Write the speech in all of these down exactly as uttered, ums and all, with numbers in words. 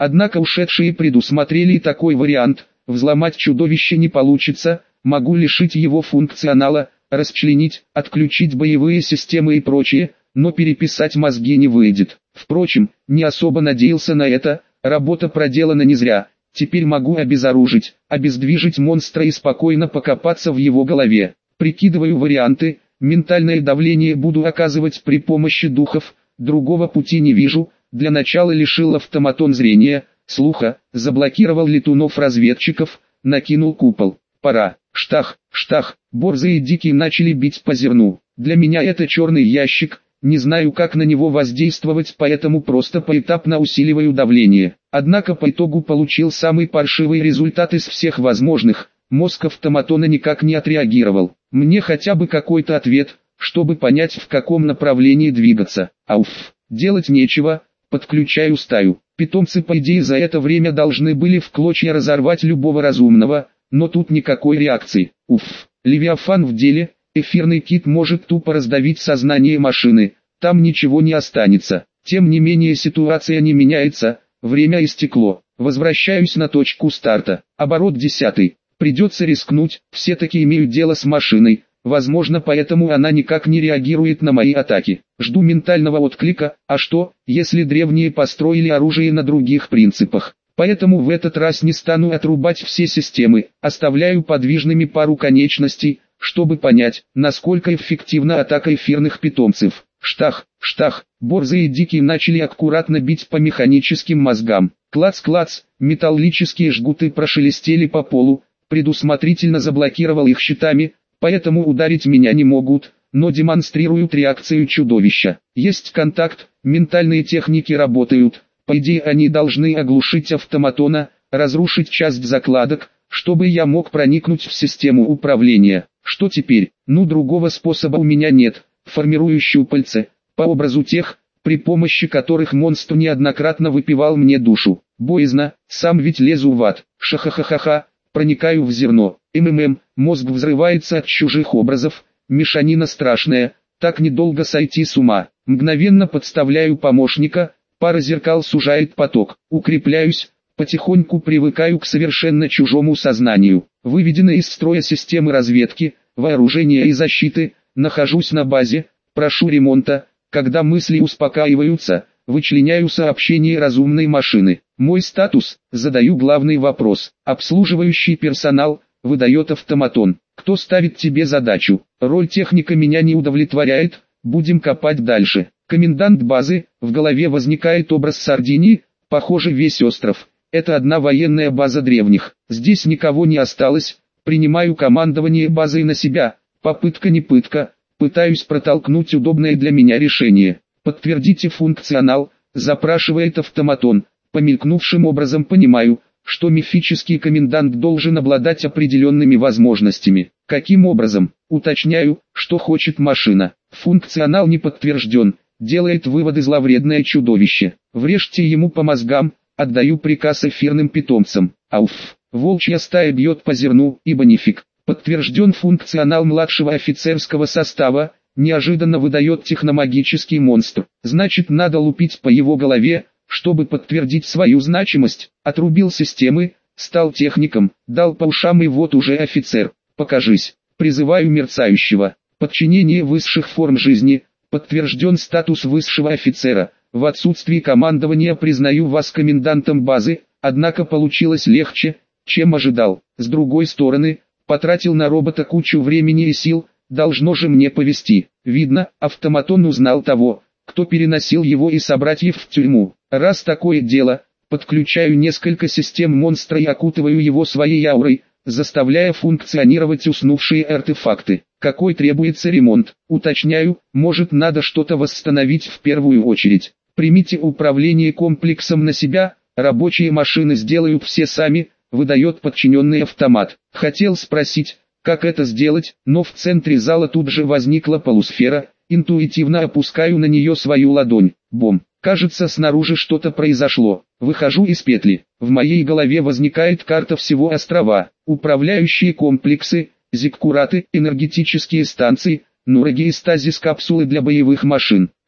Однако ушедшие предусмотрели и такой вариант: взломать чудовище не получится, могу лишить его функционала, расчленить, отключить боевые системы и прочее, но переписать мозги не выйдет. Впрочем, не особо надеялся на это, работа проделана не зря. Теперь могу обезоружить, обездвижить монстра и спокойно покопаться в его голове. Прикидываю варианты, ментальное давление буду оказывать при помощи духов, другого пути не вижу. Для начала лишил автоматон зрения, слуха, заблокировал летунов-разведчиков, накинул купол. Пора. Штах, штах, борзые дикие начали бить по зерну. Для меня это черный ящик. Не знаю, как на него воздействовать, поэтому просто поэтапно усиливаю давление. Однако по итогу получил самый паршивый результат из всех возможных. Мозг автоматона никак не отреагировал. Мне хотя бы какой-то ответ, чтобы понять, в каком направлении двигаться. Ауф, делать нечего, подключаю стаю. Питомцы по идее за это время должны были в клочья разорвать любого разумного, но тут никакой реакции. Уф, Левиафан в деле. Эфирный кит может тупо раздавить сознание машины, там ничего не останется. Тем не менее ситуация не меняется, время истекло. Возвращаюсь на точку старта. Оборот десятый. Придется рискнуть, все-таки имею дело с машиной, возможно поэтому она никак не реагирует на мои атаки. Жду ментального отклика, а что, если древние построили оружие на других принципах? Поэтому в этот раз не стану отрубать все системы, оставляю подвижными пару конечностей, чтобы понять, насколько эффективна атака эфирных питомцев. Штах, штах, борзые дикие начали аккуратно бить по механическим мозгам. Клац-клац, металлические жгуты прошелестели по полу, предусмотрительно заблокировал их щитами, поэтому ударить меня не могут, но демонстрируют реакцию чудовища. Есть контакт, ментальные техники работают, по идее они должны оглушить автоматона, разрушить часть закладок, чтобы я мог проникнуть в систему управления. Что теперь? Ну другого способа у меня нет. Формирую щупальца, по образу тех, при помощи которых монстр неоднократно выпивал мне душу. Боязно, сам ведь лезу в ад. Ша-ха-ха-ха-ха, проникаю в зерно. МММ, мозг взрывается от чужих образов, мешанина страшная, так недолго сойти с ума. Мгновенно подставляю помощника, пара зеркал сужает поток. Укрепляюсь, потихоньку привыкаю к совершенно чужому сознанию. Выведены из строя системы разведки, вооружения и защиты, нахожусь на базе, прошу ремонта. Когда мысли успокаиваются, вычленяю сообщение разумной машины. Мой статус, задаю главный вопрос. Обслуживающий персонал, выдает автоматон. Кто ставит тебе задачу? Роль техника меня не удовлетворяет, будем копать дальше. Комендант базы, в голове возникает образ Сардинии, похоже весь остров. Это одна военная база древних. Здесь никого не осталось. Принимаю командование базой на себя. Попытка не пытка. Пытаюсь протолкнуть удобное для меня решение. Подтвердите функционал, запрашивает автоматон. По мелькнувшим образом понимаю, что мифический комендант должен обладать определенными возможностями. Каким образом? Уточняю, что хочет машина. Функционал не подтвержден. Делает выводы зловредное чудовище. Врежьте ему по мозгам. Отдаю приказ эфирным питомцам. Ауф, волчья стая бьет по зерну, ибо нифиг. Подтвержден функционал младшего офицерского состава, неожиданно выдает техномагический монстр. Значит надо лупить по его голове, чтобы подтвердить свою значимость. Отрубил системы, стал техником, дал по ушам и вот уже офицер. Покажись. Призываю мерцающего. Подчинение высших форм жизни. Подтвержден статус высшего офицера. В отсутствии командования признаю вас комендантом базы, однако получилось легче, чем ожидал. С другой стороны, потратил на робота кучу времени и сил, должно же мне повезти. Видно, автоматон узнал того, кто переносил его и собратьев в тюрьму. Раз такое дело, подключаю несколько систем монстра и окутываю его своей аурой, заставляя функционировать уснувшие артефакты. Какой требуется ремонт? Уточняю, может надо что-то восстановить в первую очередь. Примите управление комплексом на себя, рабочие машины сделают все сами, выдает подчиненный автомат. Хотел спросить, как это сделать, но в центре зала тут же возникла полусфера, интуитивно опускаю на нее свою ладонь. Бом! Кажется, снаружи что-то произошло. Выхожу из петли. В моей голове возникает карта всего острова. Управляющие комплексы, зиккураты, энергетические станции, нурагиестазис капсулы для боевых машин.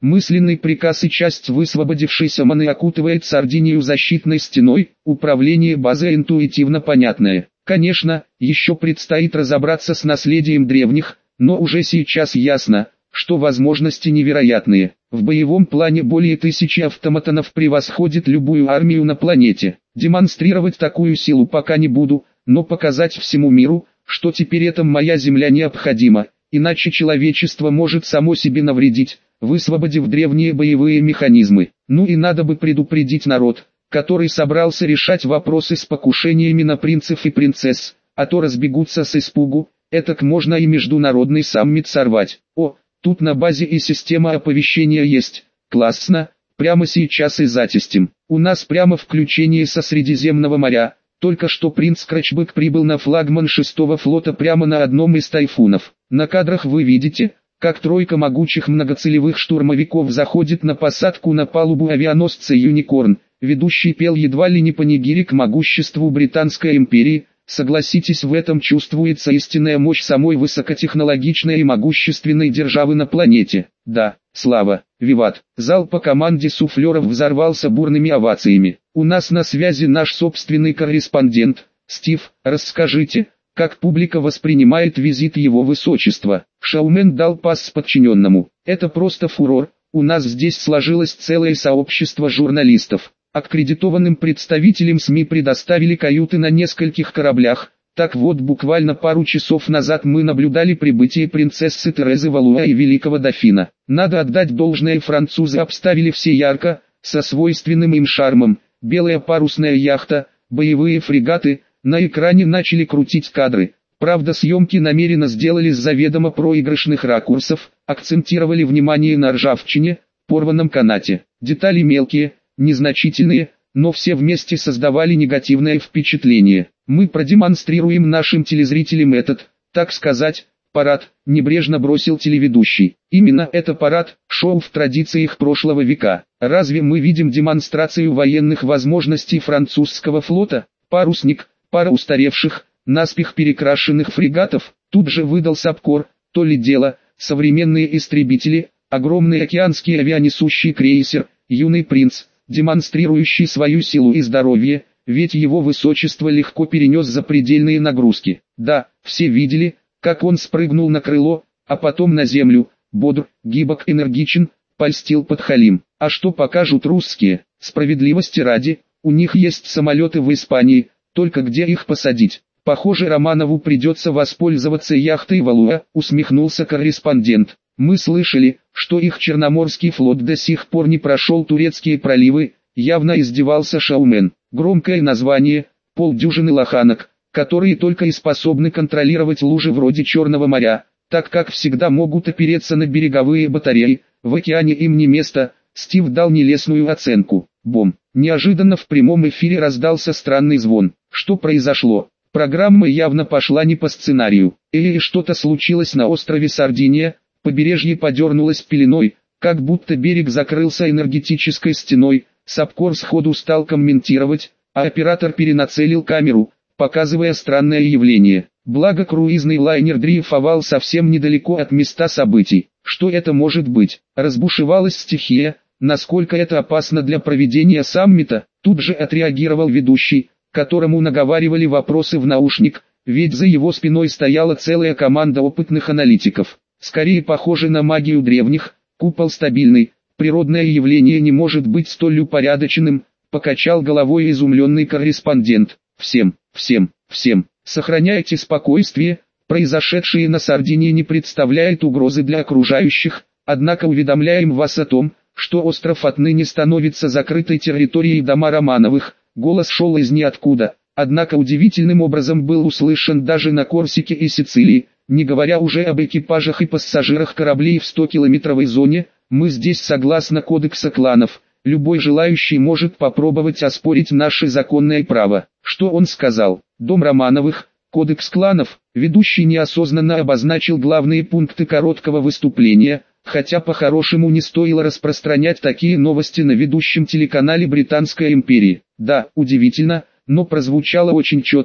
Мысленный приказ и часть высвободившейся маны окутывает Сардинию защитной стеной, управление базой интуитивно понятное. Конечно, еще предстоит разобраться с наследием древних, но уже сейчас ясно, что возможности невероятные. В боевом плане более тысячи автоматонов превосходит любую армию на планете. Демонстрировать такую силу пока не буду, но показать всему миру, что теперь это моя земля необходима, иначе человечество может само себе навредить, высвободив древние боевые механизмы. Ну и надо бы предупредить народ, который собрался решать вопросы с покушениями на принцев и принцесс, а то разбегутся с испугу, этак можно и международный саммит сорвать. О, тут на базе и система оповещения есть, классно, прямо сейчас и затестим. У нас прямо включение со Средиземного моря, только что принц Крачбек прибыл на флагман шестого флота прямо на одном из тайфунов. На кадрах вы видите, как тройка могучих многоцелевых штурмовиков заходит на посадку на палубу авианосца «Юникорн». Ведущий пел едва ли не панигирик могуществу Британской империи. Согласитесь, в этом чувствуется истинная мощь самой высокотехнологичной и могущественной державы на планете. Да, слава, виват. Зал по команде суфлеров взорвался бурными овациями. У нас на связи наш собственный корреспондент. Стив, расскажите, как публика воспринимает визит его высочества. Шоумен дал пас подчиненному. Это просто фурор. У нас здесь сложилось целое сообщество журналистов. Аккредитованным представителям СМИ предоставили каюты на нескольких кораблях. Так вот, буквально пару часов назад мы наблюдали прибытие принцессы Терезы Валуа и великого дофина. Надо отдать должное, французы обставили все ярко, со свойственным им шармом. Белая парусная яхта, боевые фрегаты, на экране начали крутить кадры. Правда, съемки намеренно сделали с заведомо проигрышных ракурсов, акцентировали внимание на ржавчине, порванном канате. Детали мелкие, незначительные, но все вместе создавали негативное впечатление. Мы продемонстрируем нашим телезрителям этот, так сказать, парад, небрежно бросил телеведущий. Именно это парад, шоу в традициях прошлого века. Разве мы видим демонстрацию военных возможностей французского флота? Парусник, пара устаревших, наспех перекрашенных фрегатов, тут же выдал Сапкор, то ли дело, современные истребители, огромный океанский авианесущий крейсер, юный принц, демонстрирующий свою силу и здоровье, ведь его высочество легко перенес запредельные нагрузки. Да, все видели, как он спрыгнул на крыло, а потом на землю, бодр, гибок, энергичен, польстил подхалим. А что покажут русские? Справедливости ради, у них есть самолеты в Испании, только где их посадить? Похоже, Романову придется воспользоваться яхтой Валуа, усмехнулся корреспондент. Мы слышали, что их Черноморский флот до сих пор не прошел турецкие проливы, явно издевался шоумен. Громкое название, полдюжины лоханок, которые только и способны контролировать лужи вроде Черного моря, так как всегда могут опереться на береговые батареи, в океане им не место. Стив дал нелестную оценку. Бом. Неожиданно в прямом эфире раздался странный звон. Что произошло? Программа явно пошла не по сценарию. Или что-то случилось на острове Сардиния, побережье подернулось пеленой, как будто берег закрылся энергетической стеной. Сапкор сходу стал комментировать, а оператор перенацелил камеру, показывая странное явление. Благо круизный лайнер дрейфовал совсем недалеко от места событий. Что это может быть? Разбушевалась стихия. Насколько это опасно для проведения саммита? Тут же отреагировал ведущий, которому наговаривали вопросы в наушник, ведь за его спиной стояла целая команда опытных аналитиков. Скорее похоже на магию древних, купол стабильный, природное явление не может быть столь упорядоченным, покачал головой изумленный корреспондент. Всем, всем, всем, сохраняйте спокойствие, произошедшее на Сардинии не представляет угрозы для окружающих, однако уведомляем вас о том, что остров отныне становится закрытой территорией дома Романовых. Голос шел из ниоткуда, однако удивительным образом был услышан даже на Корсике и Сицилии, не говоря уже об экипажах и пассажирах кораблей в стокилометровой зоне. Мы здесь согласно кодекса кланов, любой желающий может попробовать оспорить наше законное право. Что он сказал? Дом Романовых, кодекс кланов. Ведущий неосознанно обозначил главные пункты короткого выступления, хотя по-хорошему не стоило распространять такие новости на ведущем телеканале Британской империи. Да, удивительно, но прозвучало очень четко,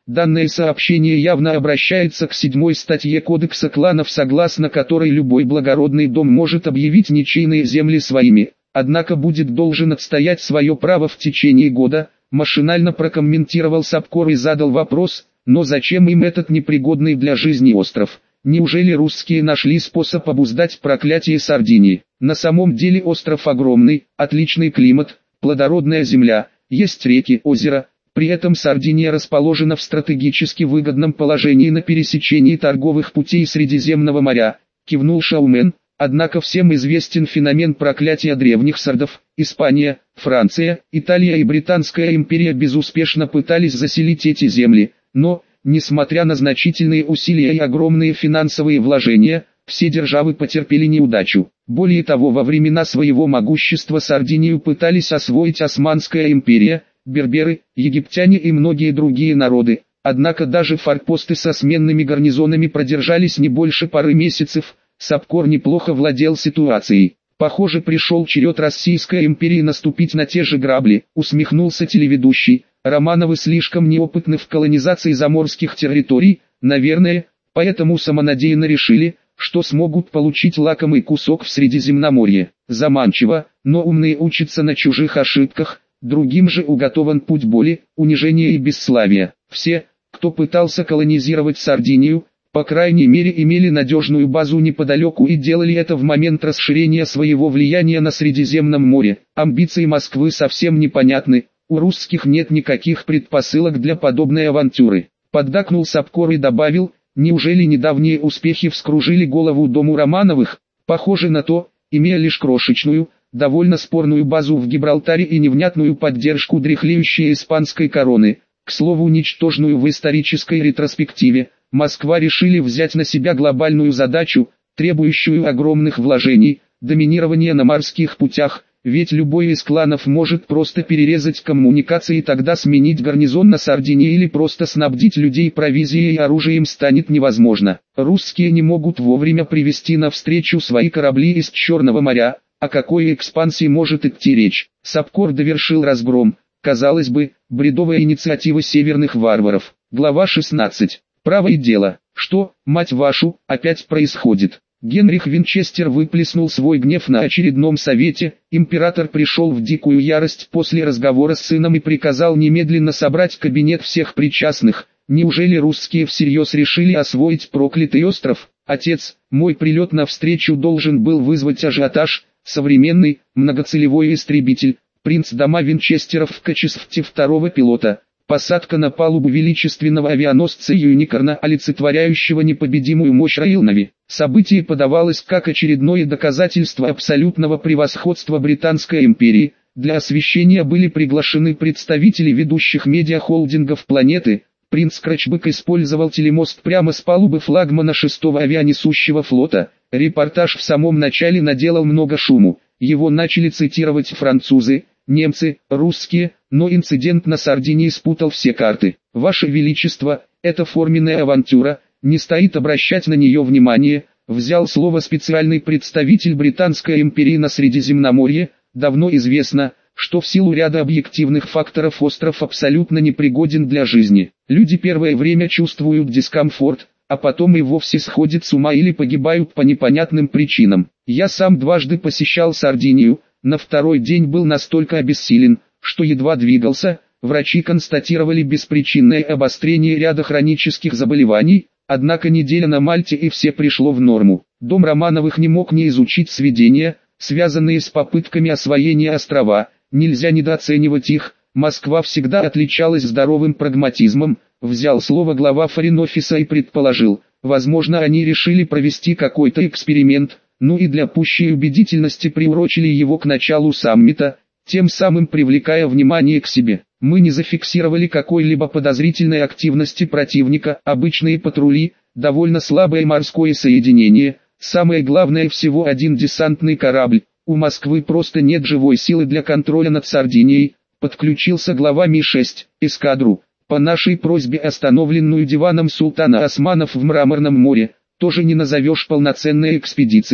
Данное сообщение явно обращается к седьмой статье Кодекса кланов, согласно которой любой благородный дом может объявить ничейные земли своими, однако будет должен отстоять свое право в течение года. Машинально прокомментировал Сапкор и задал вопрос: но зачем им этот непригодный для жизни остров? Неужели русские нашли способ обуздать проклятие Сардинии? На самом деле остров огромный, отличный климат, плодородная земля, есть реки, озера. При этом Сардиния расположена в стратегически выгодном положении на пересечении торговых путей Средиземного моря, кивнул Шаумен. Однако всем известен феномен проклятия древних сардов. Испания, Франция, Италия и Британская империя безуспешно пытались заселить эти земли, но, несмотря на значительные усилия и огромные финансовые вложения, все державы потерпели неудачу. Более того, во времена своего могущества Сардинию пытались освоить Османская империя, берберы, египтяне и многие другие народы. Однако даже форпосты со сменными гарнизонами продержались не больше пары месяцев. Сапкор неплохо владел ситуацией. Похоже, пришел черед Российской империи наступить на те же грабли, усмехнулся телеведущий. Романовы слишком неопытны в колонизации заморских территорий, наверное, поэтому самонадеянно решили, что смогут получить лакомый кусок в Средиземноморье. Заманчиво, но умные учатся на чужих ошибках. Другим же уготован путь боли, унижения и бесславия. Все, кто пытался колонизировать Сардинию, по крайней мере имели надежную базу неподалеку и делали это в момент расширения своего влияния на Средиземном море. Амбиции Москвы совсем непонятны, у русских нет никаких предпосылок для подобной авантюры. Поддакнул Сапкор и добавил: неужели недавние успехи вскружили голову дому Романовых? Похоже на то, имея лишь крошечную, довольно спорную базу в Гибралтаре и невнятную поддержку дряхлеющей испанской короны, к слову ничтожную в исторической ретроспективе, Москва решили взять на себя глобальную задачу, требующую огромных вложений, доминирования на морских путях, ведь любой из кланов может просто перерезать коммуникации и тогда сменить гарнизон на Сардинии или просто снабдить людей провизией и оружием станет невозможно. Русские не могут вовремя привести навстречу свои корабли из Черного моря. О какой экспансии может идти речь? Сапкор довершил разгром, казалось бы, бредовая инициатива северных варваров. Глава шестнадцать. Право и дело. Что, мать вашу, опять происходит? Генрих Винчестер выплеснул свой гнев на очередном совете. Император пришел в дикую ярость после разговора с сыном и приказал немедленно собрать кабинет всех причастных. Неужели русские всерьез решили освоить проклятый остров? Отец, мой прилет на встречу должен был вызвать ажиотаж. Современный, многоцелевой истребитель, принц дома Винчестеров в качестве второго пилота, посадка на палубу величественного авианосца Юникорна, олицетворяющего непобедимую мощь Раилнави. Событие подавалось как очередное доказательство абсолютного превосходства Британской империи. Для освещения были приглашены представители ведущих медиахолдингов планеты. Принц Крачбек использовал телемост прямо с палубы флагмана шестого авианесущего флота. Репортаж в самом начале наделал много шуму. Его начали цитировать французы, немцы, русские, но инцидент на Сардинии спутал все карты. Ваше Величество, это форменная авантюра, не стоит обращать на нее внимание, взял слово специальный представитель Британской империи на Средиземноморье. Давно известно, что в силу ряда объективных факторов остров абсолютно непригоден для жизни. Люди первое время чувствуют дискомфорт, а потом и вовсе сходят с ума или погибают по непонятным причинам. Я сам дважды посещал Сардинию, на второй день был настолько обессилен, что едва двигался. Врачи констатировали беспричинное обострение ряда хронических заболеваний, однако неделя на Мальте и все пришло в норму. Дом Романовых не мог не изучить сведения, связанные с попытками освоения острова. Нельзя недооценивать их. Москва всегда отличалась здоровым прагматизмом. Взял слово глава форин-офиса и предположил, возможно они решили провести какой-то эксперимент, ну и для пущей убедительности приурочили его к началу саммита, тем самым привлекая внимание к себе. Мы не зафиксировали какой-либо подозрительной активности противника, обычные патрули, довольно слабое морское соединение, самое главное всего один десантный корабль. У Москвы просто нет живой силы для контроля над Сардинией, подключился глава Ми шесть, эскадру. По нашей просьбе остановленную диваном султана Османов в Мраморном море, тоже не назовешь полноценной экспедицией,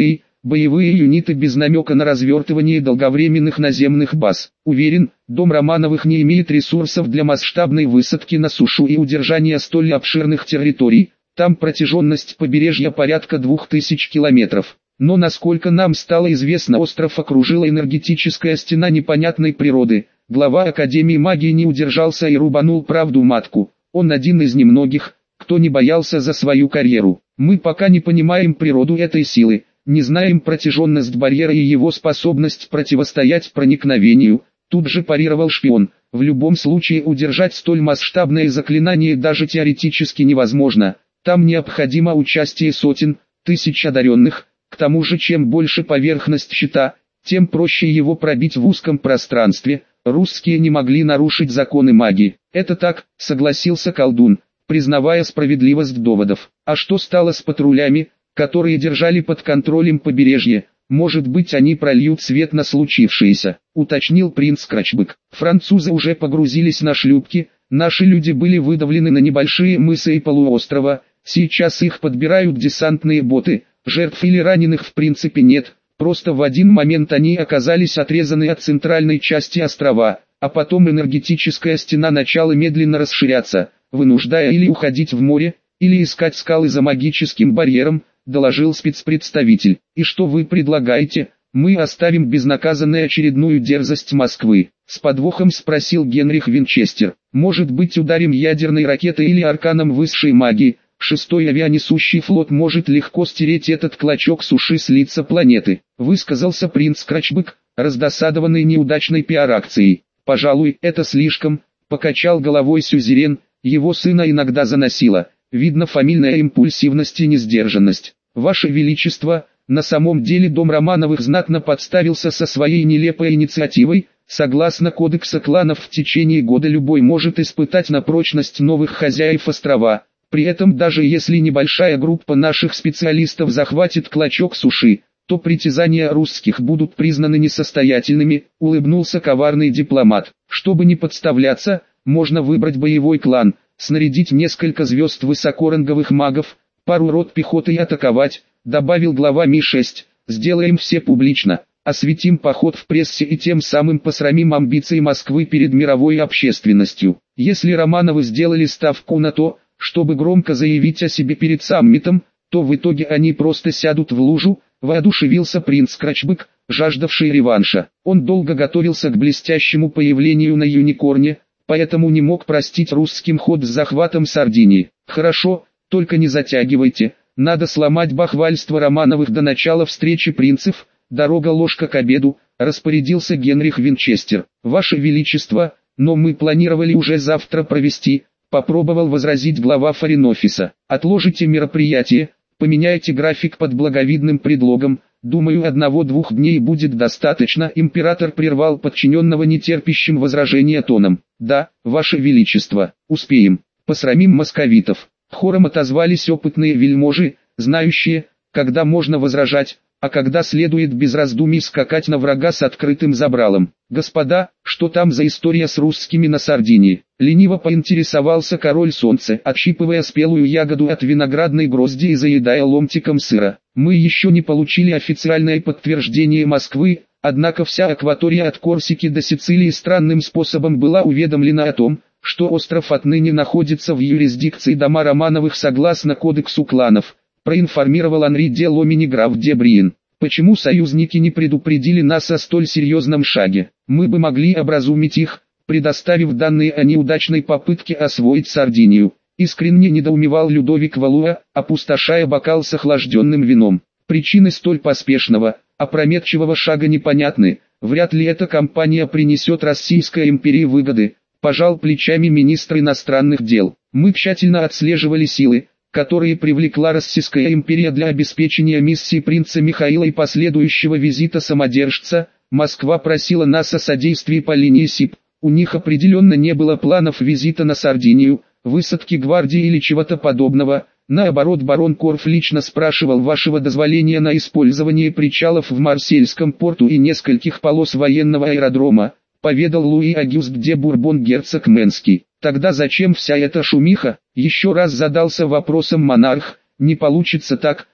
боевые юниты без намека на развертывание долговременных наземных баз. Уверен, дом Романовых не имеет ресурсов для масштабной высадки на сушу и удержания столь обширных территорий, там протяженность побережья порядка двух тысяч километров. Но насколько нам стало известно, остров окружила энергетическая стена непонятной природы. Глава Академии магии не удержался и рубанул правду матку. Он один из немногих, кто не боялся за свою карьеру. Мы пока не понимаем природу этой силы, не знаем протяженность барьера и его способность противостоять проникновению. Тут же парировал шпион. В любом случае удержать столь масштабное заклинание даже теоретически невозможно. Там необходимо участие сотен, тысяч одаренных. К тому же, чем больше поверхность щита, тем проще его пробить в узком пространстве. Русские не могли нарушить законы магии. Это так, согласился колдун, признавая справедливость доводов. А что стало с патрулями, которые держали под контролем побережье? Может быть, они прольют свет на случившееся, уточнил принц Крачбык. Французы уже погрузились на шлюпки, наши люди были выдавлены на небольшие мысы и полуострова, сейчас их подбирают десантные боты. Жертв или раненых в принципе нет, просто в один момент они оказались отрезаны от центральной части острова, а потом энергетическая стена начала медленно расширяться, вынуждая или уходить в море, или искать скалы за магическим барьером, доложил спецпредставитель. И что вы предлагаете? Мы оставим безнаказанной очередную дерзость Москвы? С подвохом спросил Генрих Винчестер. Может быть, ударим ядерной ракетой или арканом высшей магии? Шестой авианесущий флот может легко стереть этот клочок суши с лица планеты, высказался принц Крачбык, раздосадованный неудачной пиар-акцией. Пожалуй, это слишком, покачал головой сюзерен, его сына иногда заносило, видно фамильная импульсивность и несдержанность. Ваше Величество, на самом деле дом Романовых знатно подставился со своей нелепой инициативой. Согласно кодекса кланов, в течение года любой может испытать на прочность новых хозяев острова. При этом даже если небольшая группа наших специалистов захватит клочок суши, то притязания русских будут признаны несостоятельными, улыбнулся коварный дипломат. Чтобы не подставляться, можно выбрать боевой клан, снарядить несколько звезд высокоранговых магов, пару рот пехоты и атаковать, добавил глава Ми шесть, сделаем все публично, осветим поход в прессе и тем самым посрамим амбиции Москвы перед мировой общественностью. Если Романовы сделали ставку на то, чтобы громко заявить о себе перед саммитом, то в итоге они просто сядут в лужу, воодушевился принц Крачбык, жаждавший реванша. Он долго готовился к блестящему появлению на Юникорне, поэтому не мог простить русским ход с захватом Сардинии. Хорошо, только не затягивайте, надо сломать бахвальство Романовых до начала встречи принцев, дорога ложка к обеду, распорядился Генрих Винчестер. Ваше Величество, но мы планировали уже завтра провести... Попробовал возразить глава форин-офиса. Отложите мероприятие, поменяйте график под благовидным предлогом, думаю, одного-двух дней будет достаточно. Император прервал подчиненного нетерпящим возражения тоном. Да, Ваше Величество, успеем, посрамим московитов. Хором отозвались опытные вельможи, знающие, когда можно возражать, а когда следует без раздумий скакать на врага с открытым забралом. Господа, что там за история с русскими на Сардинии? Лениво поинтересовался король солнца, отщипывая спелую ягоду от виноградной грозди и заедая ломтиком сыра. Мы еще не получили официальное подтверждение Москвы, однако вся акватория от Корсики до Сицилии странным способом была уведомлена о том, что остров отныне находится в юрисдикции дома Романовых согласно кодексу кланов, проинформировал Анри де Ломини граф де Бриен. Почему союзники не предупредили нас о столь серьезном шаге? Мы бы могли образумить их, предоставив данные о неудачной попытке освоить Сардинию. Искренне недоумевал Людовик Валуа, опустошая бокал с охлажденным вином. Причины столь поспешного, опрометчивого шага непонятны. Вряд ли эта кампания принесет Российской империи выгоды. Пожал плечами министр иностранных дел. Мы тщательно отслеживали силы, которые привлекла Российская империя для обеспечения миссии принца Михаила и последующего визита самодержца. Москва просила нас о содействии по линии СИП. У них определенно не было планов визита на Сардинию, высадки гвардии или чего-то подобного. Наоборот, барон Корф лично спрашивал вашего дозволения на использование причалов в Марсельском порту и нескольких полос военного аэродрома, поведал Луи Агюст де Бурбон герцог Менский. Тогда зачем вся эта шумиха? Еще раз задался вопросом монарх. Не получится так,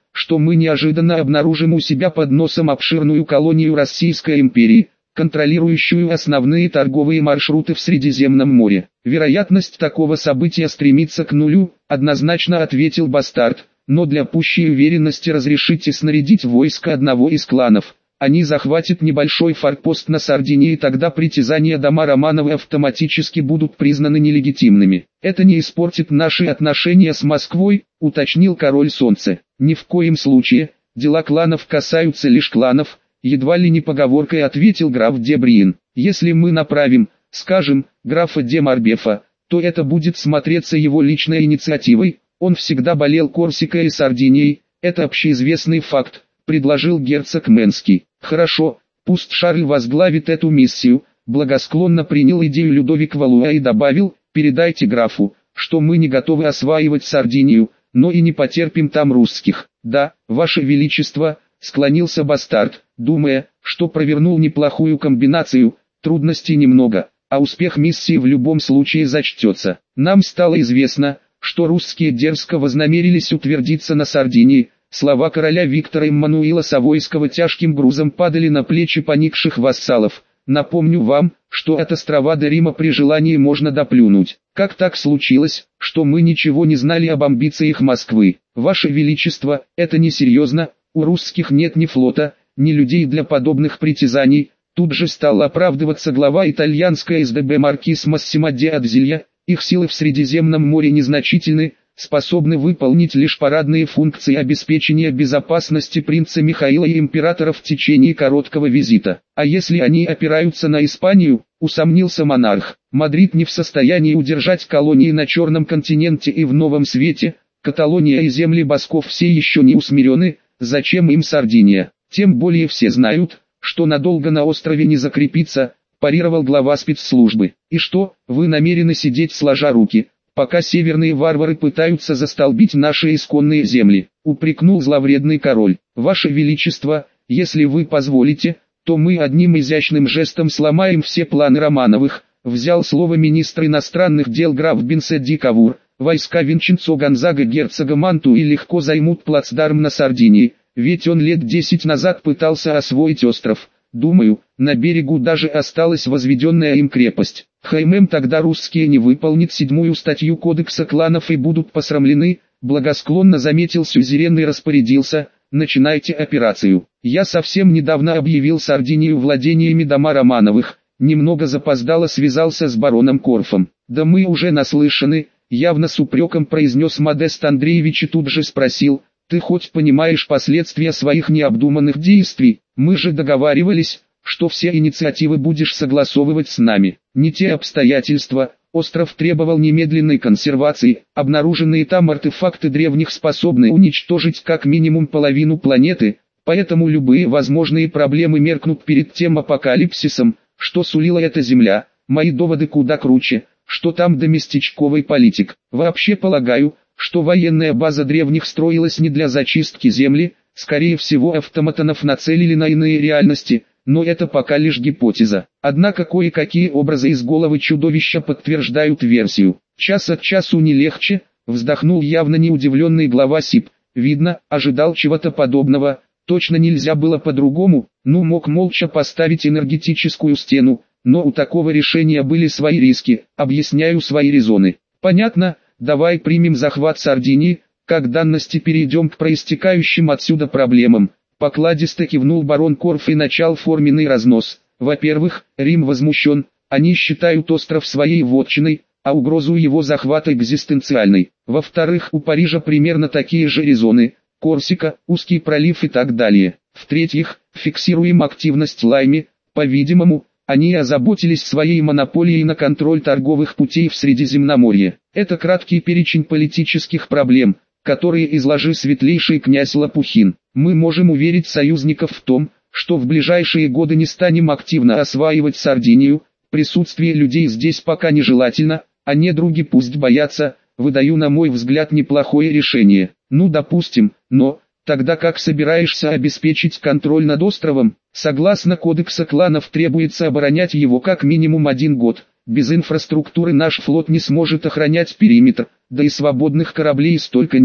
что мы неожиданно обнаружим у себя под носом обширную колонию Российской империи, контролирующую основные торговые маршруты в Средиземном море. Вероятность такого события стремится к нулю, однозначно ответил Бастард, но для пущей уверенности разрешите снарядить войско одного из кланов. Они захватят небольшой форпост на Сардинии, и тогда притязания дома Романовы автоматически будут признаны нелегитимными. Это не испортит наши отношения с Москвой, уточнил король Солнца. Ни в коем случае, дела кланов касаются лишь кланов, едва ли не поговоркой ответил граф де Бриен. Если мы направим, скажем, графа де Марбефа, то это будет смотреться его личной инициативой, он всегда болел Корсикой и Сардинией, это общеизвестный факт, предложил герцог Менский. Хорошо, пусть Шарль возглавит эту миссию, благосклонно принял идею Людовик Валуа и добавил, передайте графу, что мы не готовы осваивать Сардинию, но и не потерпим там русских. Да, ваше величество, склонился Бастард, думая, что провернул неплохую комбинацию, трудностей немного, а успех миссии в любом случае зачтется. Нам стало известно, что русские дерзко вознамерились утвердиться на Сардинии. Слова короля Виктора Эммануила Савойского тяжким грузом падали на плечи поникших вассалов. Напомню вам, что от острова до Рима при желании можно доплюнуть. Как так случилось, что мы ничего не знали об амбициях Москвы? Ваше Величество, это несерьезно, у русских нет ни флота, ни людей для подобных притязаний. Тут же стал оправдываться глава итальянской эс дэ бэ маркиз Массимо де Адзилья. Их силы в Средиземном море незначительны, способны выполнить лишь парадные функции обеспечения безопасности принца Михаила и императора в течение короткого визита. А если они опираются на Испанию, усомнился монарх, Мадрид не в состоянии удержать колонии на Черном континенте и в Новом Свете, Каталония и земли басков все еще не усмирены, зачем им Сардиния? Тем более все знают, что надолго на острове не закрепится, парировал глава спецслужбы. И что, вы намерены сидеть сложа руки, пока северные варвары пытаются застолбить наши исконные земли, упрекнул зловредный король. Ваше Величество, если вы позволите, то мы одним изящным жестом сломаем все планы Романовых, взял слово министр иностранных дел граф Бенсе ди Кавур. Войска Винченцо Гонзага герцога Мантуи легко займут плацдарм на Сардинии, ведь он лет десять назад пытался освоить остров. Думаю, на берегу даже осталась возведенная им крепость. Хаймем тогда русские не выполнят седьмую статью Кодекса кланов и будут посрамлены, благосклонно заметил сюзерен и распорядился, начинайте операцию. Я совсем недавно объявил Сардинию владениями дома Романовых, немного запоздало связался с бароном Корфом. Да мы уже наслышаны, явно с упреком произнес Модест Андреевич и тут же спросил, ты хоть понимаешь последствия своих необдуманных действий? Мы же договаривались, что все инициативы будешь согласовывать с нами. Не те обстоятельства, остров требовал немедленной консервации, обнаруженные там артефакты древних способны уничтожить как минимум половину планеты, поэтому любые возможные проблемы меркнут перед тем апокалипсисом, что сулила эта земля. Мои доводы куда круче, что там до местечковый политик. Вообще полагаю, что военная база древних строилась не для зачистки земли, скорее всего автоматонов нацелили на иные реальности, но это пока лишь гипотеза. Однако кое-какие образы из головы чудовища подтверждают версию. Час от часу не легче, вздохнул явно неудивленный глава СИП. Видно, ожидал чего-то подобного, точно нельзя было по-другому, ну мог молча поставить энергетическую стену, но у такого решения были свои риски, объясняю свои резоны. Понятно. Давай примем захват Сардинии, как данности перейдем к проистекающим отсюда проблемам. Покладисто кивнул барон Корф и начал форменный разнос. Во-первых, Рим возмущен, они считают остров своей вотчиной, а угрозу его захвата экзистенциальной. Во-вторых, у Парижа примерно такие же резоны, Корсика, узкий пролив и так далее. В-третьих, фиксируем активность Лайми, по-видимому, они озаботились своей монополией на контроль торговых путей в Средиземноморье. Это краткий перечень политических проблем, которые изложил светлейший князь Лопухин. Мы можем уверить союзников в том, что в ближайшие годы не станем активно осваивать Сардинию, присутствие людей здесь пока нежелательно, а недруги пусть боятся, выдаю на мой взгляд неплохое решение. Ну допустим, но... Тогда как собираешься обеспечить контроль над островом? Согласно Кодекса кланов требуется оборонять его как минимум один год. Без инфраструктуры наш флот не сможет охранять периметр, да и свободных кораблей столько нет,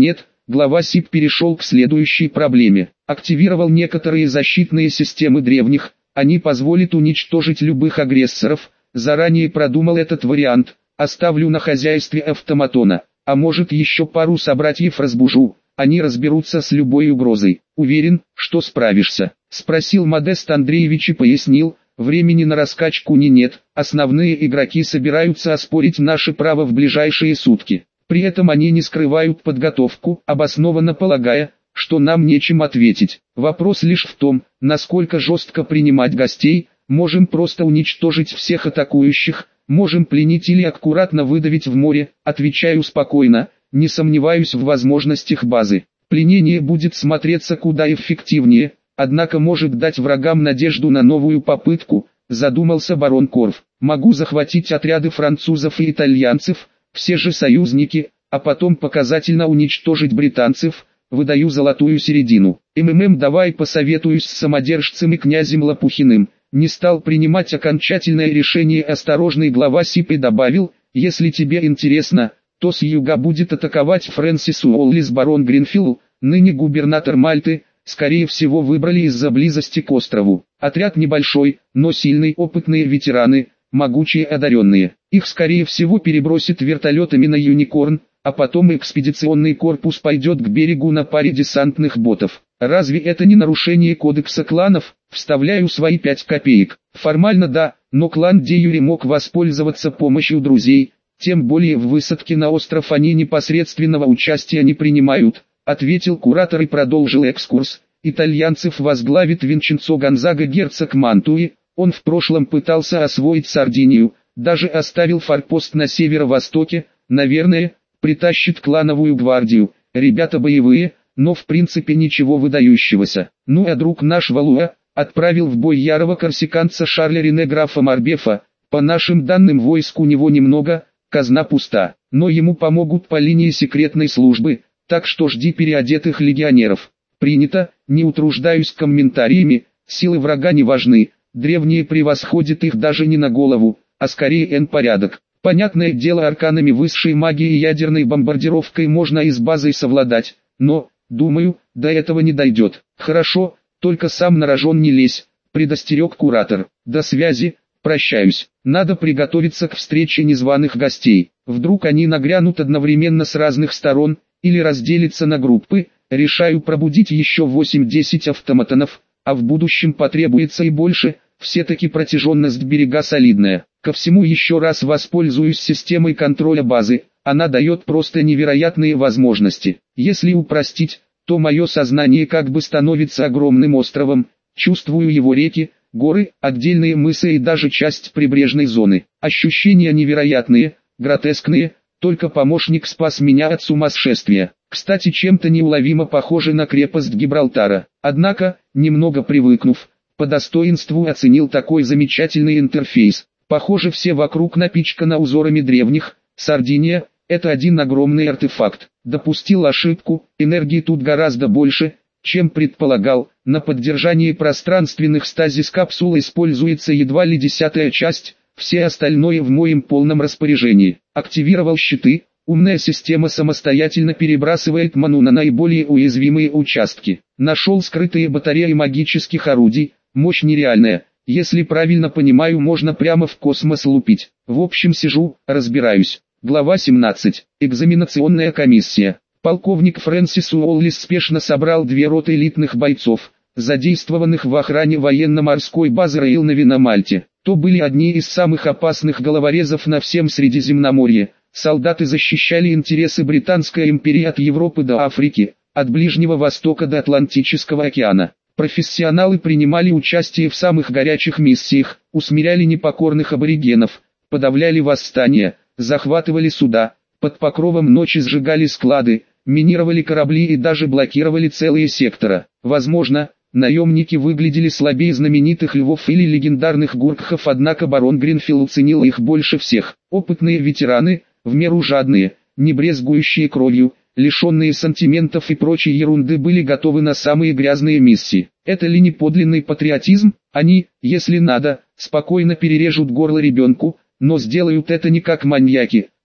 глава СИП перешел к следующей проблеме. Активировал некоторые защитные системы древних, они позволят уничтожить любых агрессоров, заранее продумал этот вариант, оставлю на хозяйстве автоматона, а может еще пару собратьев разбужу, они разберутся с любой угрозой. Уверен, что справишься? Спросил Модест Андреевич и пояснил, времени на раскачку не нет, основные игроки собираются оспорить наше право в ближайшие сутки. При этом они не скрывают подготовку, обоснованно полагая, что нам нечем ответить. Вопрос лишь в том, насколько жестко принимать гостей, можем просто уничтожить всех атакующих, можем пленить или аккуратно выдавить в море, отвечаю спокойно, не сомневаюсь в возможностях базы. Пленение будет смотреться куда эффективнее, однако может дать врагам надежду на новую попытку, задумался барон Корф. Могу захватить отряды французов и итальянцев, все же союзники, а потом показательно уничтожить британцев, выдаю золотую середину. МММ давай посоветуюсь с самодержцем и князем Лопухиным. Не стал принимать окончательное решение осторожный глава СИП и добавил, если тебе интересно, то с юга будет атаковать Фрэнсис Уоллис барон Гринфилл, ныне губернатор Мальты, скорее всего выбрали из-за близости к острову. Отряд небольшой, но сильный, опытные ветераны, могучие одаренные. Их скорее всего перебросит вертолетами на Юникорн, а потом экспедиционный корпус пойдет к берегу на паре десантных ботов. Разве это не нарушение кодекса кланов? Вставляю свои пять копеек. Формально да, но клан де юре мог воспользоваться помощью друзей, тем более в высадке на остров они непосредственного участия не принимают, ответил куратор и продолжил экскурс. Итальянцев возглавит Винченцо Гонзага, герцог Мантуи, он в прошлом пытался освоить Сардинию, даже оставил форпост на северо-востоке, наверное, притащит клановую гвардию, ребята боевые, но в принципе ничего выдающегося. Ну а друг наш Валуа отправил в бой ярого корсиканца Шарля Рене графа Марбефа, по нашим данным войск у него немного, казна пуста, но ему помогут по линии секретной службы, так что жди переодетых легионеров. Принято, не утруждаюсь комментариями, силы врага не важны, древние превосходят их даже не на голову, а скорее N-порядок. Понятное дело, арканами высшей магии и ядерной бомбардировкой можно и с базой совладать, но, думаю, до этого не дойдет. Хорошо, только сам на рожон не лезь, предостерег куратор. До связи, прощаюсь. Надо приготовиться к встрече незваных гостей. Вдруг они нагрянут одновременно с разных сторон, или разделятся на группы. Решаю пробудить еще восемь-десять автоматонов, а в будущем потребуется и больше, все-таки протяженность берега солидная. Ко всему еще раз воспользуюсь системой контроля базы, она дает просто невероятные возможности. Если упростить, то мое сознание как бы становится огромным островом, чувствую его реки, горы, отдельные мысы и даже часть прибрежной зоны. Ощущения невероятные, гротескные, только помощник спас меня от сумасшествия. Кстати, чем-то неуловимо похоже на крепость Гибралтара. Однако, немного привыкнув, по достоинству оценил такой замечательный интерфейс. Похоже, все вокруг напичкано узорами древних. Сардиния – это один огромный артефакт. Допустил ошибку, энергии тут гораздо больше, чем предполагал. На поддержание пространственных стазис-капсул используется едва ли десятая часть, все остальное в моем полном распоряжении. Активировал щиты, умная система самостоятельно перебрасывает ману на наиболее уязвимые участки. Нашел скрытые батареи магических орудий, мощь нереальная. Если правильно понимаю, можно прямо в космос лупить. В общем, сижу, разбираюсь. Глава семнадцать. Экзаменационная комиссия. Полковник Фрэнсис Уоллис спешно собрал две роты элитных бойцов, задействованных в охране военно-морской базы Рейлнави на Мальте. То были одни из самых опасных головорезов на всем Средиземноморье. Солдаты защищали интересы Британской империи от Европы до Африки, от Ближнего Востока до Атлантического океана. Профессионалы принимали участие в самых горячих миссиях, усмиряли непокорных аборигенов, подавляли восстания, захватывали суда, под покровом ночи сжигали склады, минировали корабли и даже блокировали целые сектора. Возможно, наемники выглядели слабее знаменитых львов или легендарных гуркхов, однако барон Гринфилл ценил их больше всех. Опытные ветераны, в меру жадные, не брезгующие кровью, лишенные сантиментов и прочей ерунды, были готовы на самые грязные миссии. Это ли не подлинный патриотизм? Они, если надо, спокойно перережут горло ребенку, но сделают это не как маньяки,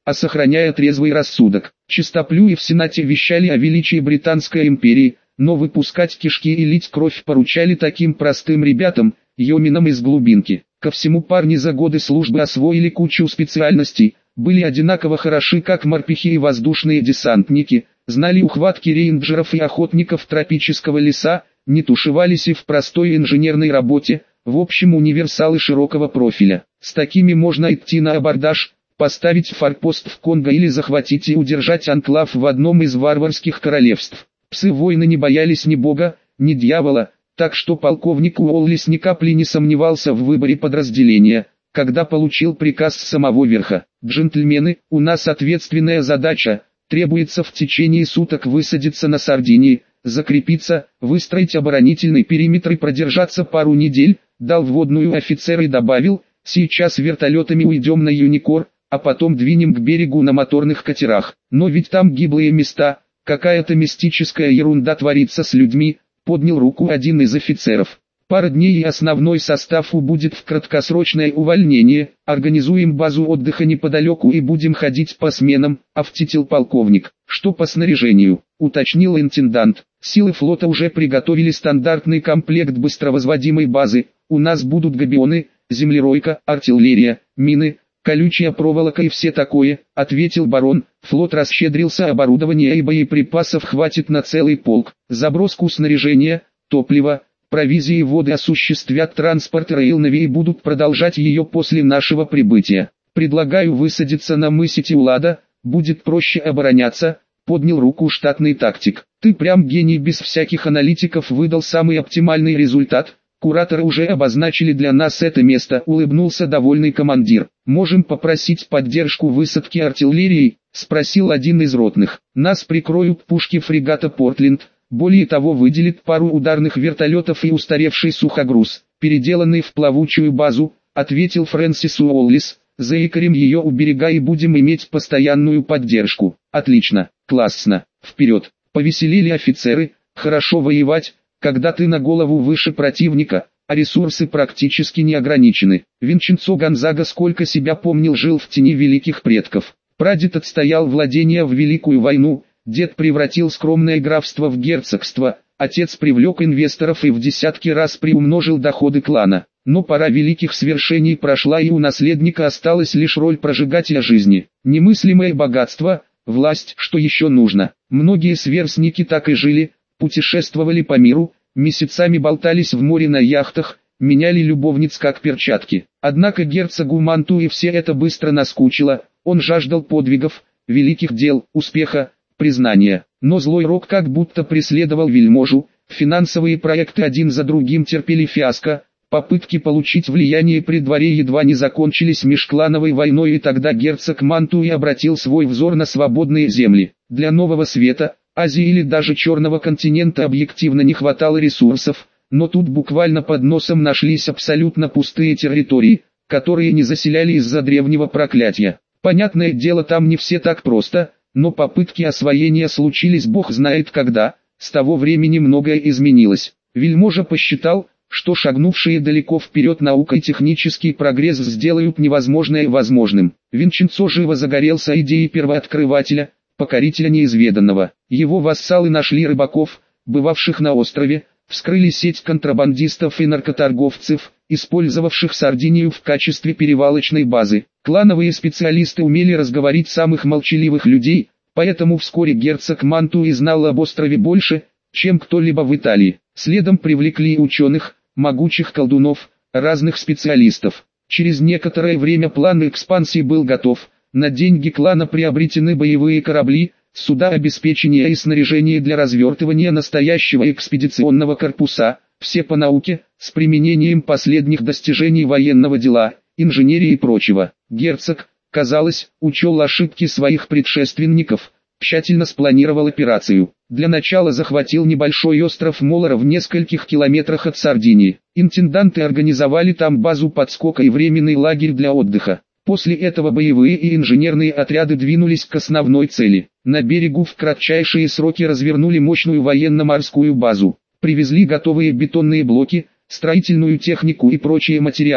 а сохраняя трезвый рассудок. Чистоплюи в Сенате вещали о величии Британской империи, но выпускать кишки и лить кровь поручали таким простым ребятам, йоминам из глубинки. Ко всему парни за годы службы освоили кучу специальностей, были одинаково хороши как морпехи и воздушные десантники, знали ухватки рейнджеров и охотников тропического леса, не тушевались и в простой инженерной работе, в общем универсалы широкого профиля. С такими можно идти на абордаж, поставить форпост в Конго или захватить и удержать анклав в одном из варварских королевств. Псы-воины не боялись ни бога, ни дьявола, так что полковник Уоллис ни капли не сомневался в выборе подразделения, когда получил приказ с самого верха. «Джентльмены, у нас ответственная задача, требуется в течение суток высадиться на Сардинии, закрепиться, выстроить оборонительный периметр и продержаться пару недель», дал вводную офицер и добавил: «Сейчас вертолетами уйдем на Юникор, а потом двинем к берегу на моторных катерах. Но ведь там гиблые места, какая-то мистическая ерунда творится с людьми», поднял руку один из офицеров. «Пара дней и основной состав убудет в краткосрочное увольнение, организуем базу отдыха неподалеку и будем ходить по сменам», офтитил полковник. «Что по снаряжению?» уточнил интендант. «Силы флота уже приготовили стандартный комплект быстровозводимой базы, у нас будут габионы, землеройка, артиллерия, мины, колючая проволока и все такое», ответил барон. «Флот расщедрился, оборудования и боеприпасов хватит на целый полк. Заброску снаряжения, топлива, провизии и воды осуществят транспорт Рейлнави и будут продолжать ее после нашего прибытия. Предлагаю высадиться на мысе Тиулада, будет проще обороняться», поднял руку штатный тактик. «Ты прям гений, без всяких аналитиков выдал самый оптимальный результат. Кураторы уже обозначили для нас это место», улыбнулся довольный командир. «Можем попросить поддержку высадки артиллерии?» спросил один из ротных. «Нас прикроют пушки фрегата Портленд, более того выделит пару ударных вертолетов и устаревший сухогруз, переделанный в плавучую базу», ответил Фрэнсис Уоллис. «Заикарим ее у берега и будем иметь постоянную поддержку». «Отлично, классно, вперед!» Повеселили офицеры. «Хорошо воевать, когда ты на голову выше противника, а ресурсы практически не ограничены». Винченцо Гонзага сколько себя помнил жил в тени великих предков. Прадед отстоял владения в Великую войну, дед превратил скромное графство в герцогство, отец привлек инвесторов и в десятки раз приумножил доходы клана. Но пора великих свершений прошла, и у наследника осталась лишь роль прожигателя жизни. Немыслимое богатство, власть, что еще нужно. Многие сверстники так и жили, путешествовали по миру, месяцами болтались в море на яхтах, меняли любовниц как перчатки. Однако герцогу Мантуи все это быстро наскучило, он жаждал подвигов, великих дел, успеха, признания. Но злой рок как будто преследовал вельможу, финансовые проекты один за другим терпели фиаско, попытки получить влияние при дворе едва не закончились межклановой войной, и тогда герцог Мантуи обратил свой взор на свободные земли. Для Нового Света, Азии или даже Черного континента объективно не хватало ресурсов, но тут буквально под носом нашлись абсолютно пустые территории, которые не заселяли из-за древнего проклятия. Понятное дело, там не все так просто, но попытки освоения случились бог знает когда, с того времени многое изменилось. Вельможа посчитал, что шагнувшие далеко вперед наука и технический прогресс сделают невозможное возможным. Винченцо живо загорелся идеей первооткрывателя, покорителя неизведанного. Его вассалы нашли рыбаков, бывавших на острове, вскрыли сеть контрабандистов и наркоторговцев, использовавших Сардинию в качестве перевалочной базы. Клановые специалисты умели разговорить самых молчаливых людей, поэтому вскоре герцог Мантуи знал об острове больше, чем кто-либо в Италии. Следом привлекли ученых, могучих колдунов, разных специалистов. Через некоторое время план экспансии был готов. На деньги клана приобретены боевые корабли, суда обеспечения и снаряжение для развертывания настоящего экспедиционного корпуса, все по науке, с применением последних достижений военного дела, инженерии и прочего. Герцог, казалось, учел ошибки своих предшественников, тщательно спланировал операцию. Для начала захватил небольшой остров Молора в нескольких километрах от Сардинии. Интенданты организовали там базу подскока и временный лагерь для отдыха. После этого боевые и инженерные отряды двинулись к основной цели. На берегу в кратчайшие сроки развернули мощную военно-морскую базу. Привезли готовые бетонные блоки, строительную технику и прочие материалы.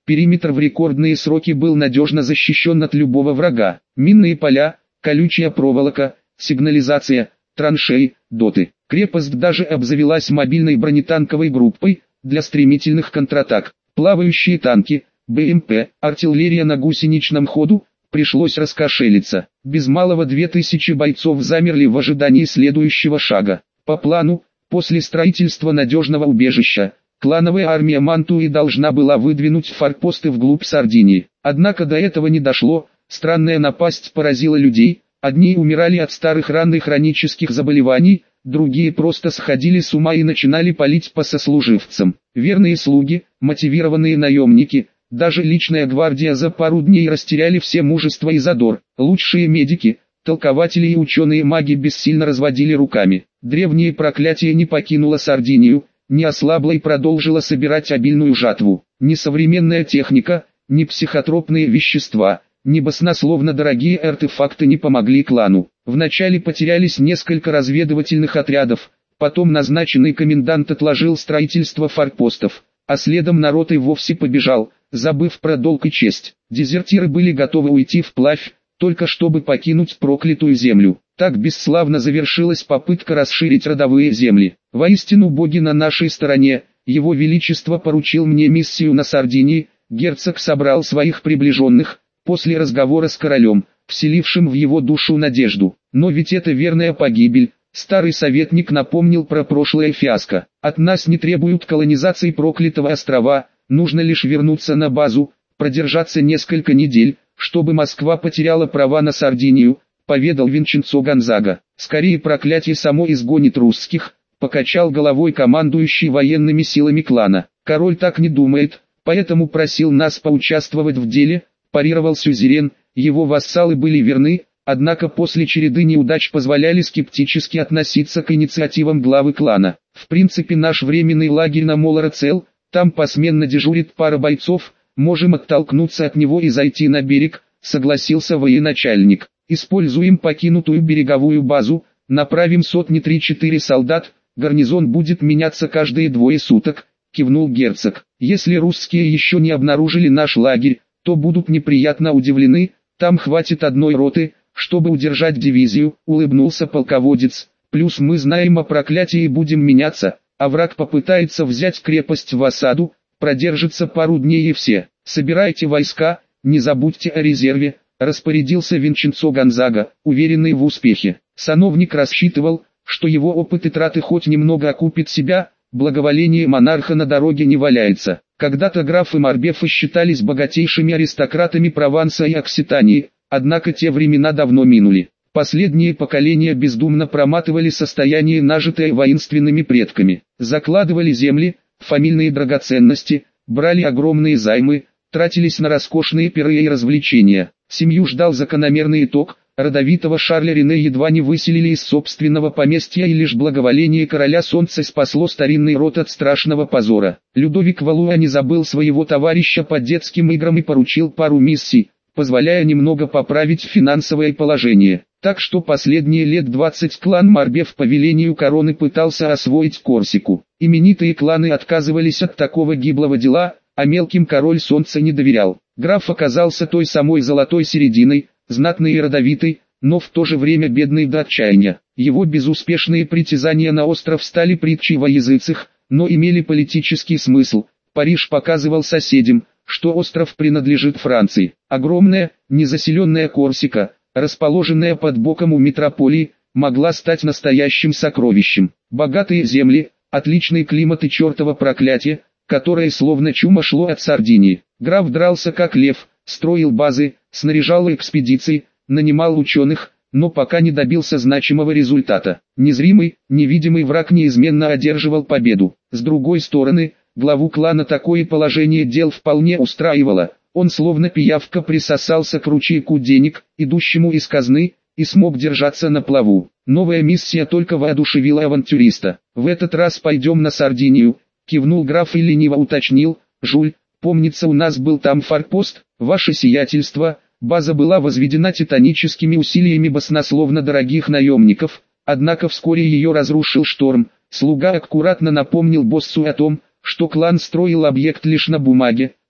Периметр в рекордные сроки был надежно защищен от любого врага. Минные поля, колючая проволока, сигнализация, траншеи, доты. Крепость даже обзавелась мобильной бронетанковой группой для стремительных контратак. Плавающие танки, БМП, артиллерия на гусеничном ходу, пришлось раскошелиться. Без малого две тысячи бойцов замерли в ожидании следующего шага. По плану, после строительства надежного убежища, клановая армия Мантуи должна была выдвинуть форпосты вглубь Сардинии. Однако до этого не дошло, странная напасть поразила людей, одни умирали от старых ран и хронических заболеваний, другие просто сходили с ума и начинали палить по сослуживцам. Верные слуги, мотивированные наемники, даже личная гвардия за пару дней растеряли все мужество и задор. Лучшие медики, толкователи и ученые-маги бессильно разводили руками. Древнее проклятие не покинуло Сардинию, не ослабло и продолжило собирать обильную жатву. Ни современная техника, ни психотропные вещества, ни баснословно дорогие артефакты не помогли клану. Вначале потерялись несколько разведывательных отрядов, потом назначенный комендант отложил строительство форпостов, а следом народ и вовсе побежал, забыв про долг и честь. Дезертиры были готовы уйти вплавь, только чтобы покинуть проклятую землю. Так бесславно завершилась попытка расширить родовые земли. Воистину боги на нашей стороне, его величество поручил мне миссию на Сардинии, герцог собрал своих приближенных, после разговора с королем, вселившим в его душу надежду. Но ведь это верная погибель. Старый советник напомнил про прошлое фиаско. От нас не требуют колонизации проклятого острова, нужно лишь вернуться на базу, продержаться несколько недель, чтобы Москва потеряла права на Сардинию, поведал Винченцо Гонзага. Скорее проклятие само изгонит русских, покачал головой командующий военными силами клана. Король так не думает, поэтому просил нас поучаствовать в деле, парировал сюзерен. Его вассалы были верны, однако после череды неудач позволяли скептически относиться к инициативам главы клана. В принципе наш временный лагерь на Молора цел, там посменно дежурит пара бойцов, можем оттолкнуться от него и зайти на берег, согласился военачальник. Используем покинутую береговую базу, направим сотни три-четыре солдат, гарнизон будет меняться каждые двое суток, кивнул герцог. Если русские еще не обнаружили наш лагерь, то будут неприятно удивлены, там хватит одной роты, чтобы удержать дивизию, улыбнулся полководец. Плюс мы знаем о проклятии и будем меняться, а враг попытается взять крепость в осаду, продержится пару дней и все. Собирайте войска, не забудьте о резерве, распорядился Винченцо Гонзага, уверенный в успехе. Сановник рассчитывал, что его опыт и траты хоть немного окупит себя, благоволение монарха на дороге не валяется. Когда-то графы Морбефы считались богатейшими аристократами Прованса и Окситании, однако те времена давно минули. Последние поколения бездумно проматывали состояние, нажитое воинственными предками, закладывали земли, фамильные драгоценности, брали огромные займы, тратились на роскошные пиры и развлечения. Семью ждал закономерный итог. Родовитого Шарля Рене едва не выселили из собственного поместья, и лишь благоволение короля солнца спасло старинный род от страшного позора. Людовик Валуа не забыл своего товарища по детским играм и поручил пару миссий, позволяя немного поправить финансовое положение. Так что последние лет двадцать клан Морбеф по велению короны пытался освоить Корсику. Именитые кланы отказывались от такого гиблого дела, а мелким король солнца не доверял. Граф оказался той самой золотой серединой, знатный и родовитый, но в то же время бедный до отчаяния. Его безуспешные притязания на остров стали притчей во языцах, но имели политический смысл. Париж показывал соседям, что остров принадлежит Франции. Огромная, незаселенная Корсика, расположенная под боком у метрополии, могла стать настоящим сокровищем. Богатые земли, отличный климат и чертово проклятие, которое словно чума шло от Сардинии. Граф дрался как лев, строил базы, снаряжал экспедиции, нанимал ученых, но пока не добился значимого результата. Незримый, невидимый враг неизменно одерживал победу. С другой стороны, главу клана такое положение дел вполне устраивало. Он словно пиявка присосался к ручейку денег, идущему из казны, и смог держаться на плаву. Новая миссия только воодушевила авантюриста. «В этот раз пойдем на Сардинию», — кивнул граф и лениво уточнил. «Жуль, помнится, у нас был там форпост, ваше сиятельство». База была возведена титаническими усилиями баснословно дорогих наемников, однако вскоре ее разрушил шторм. Слуга аккуратно напомнил боссу о том, что клан строил объект лишь на бумаге,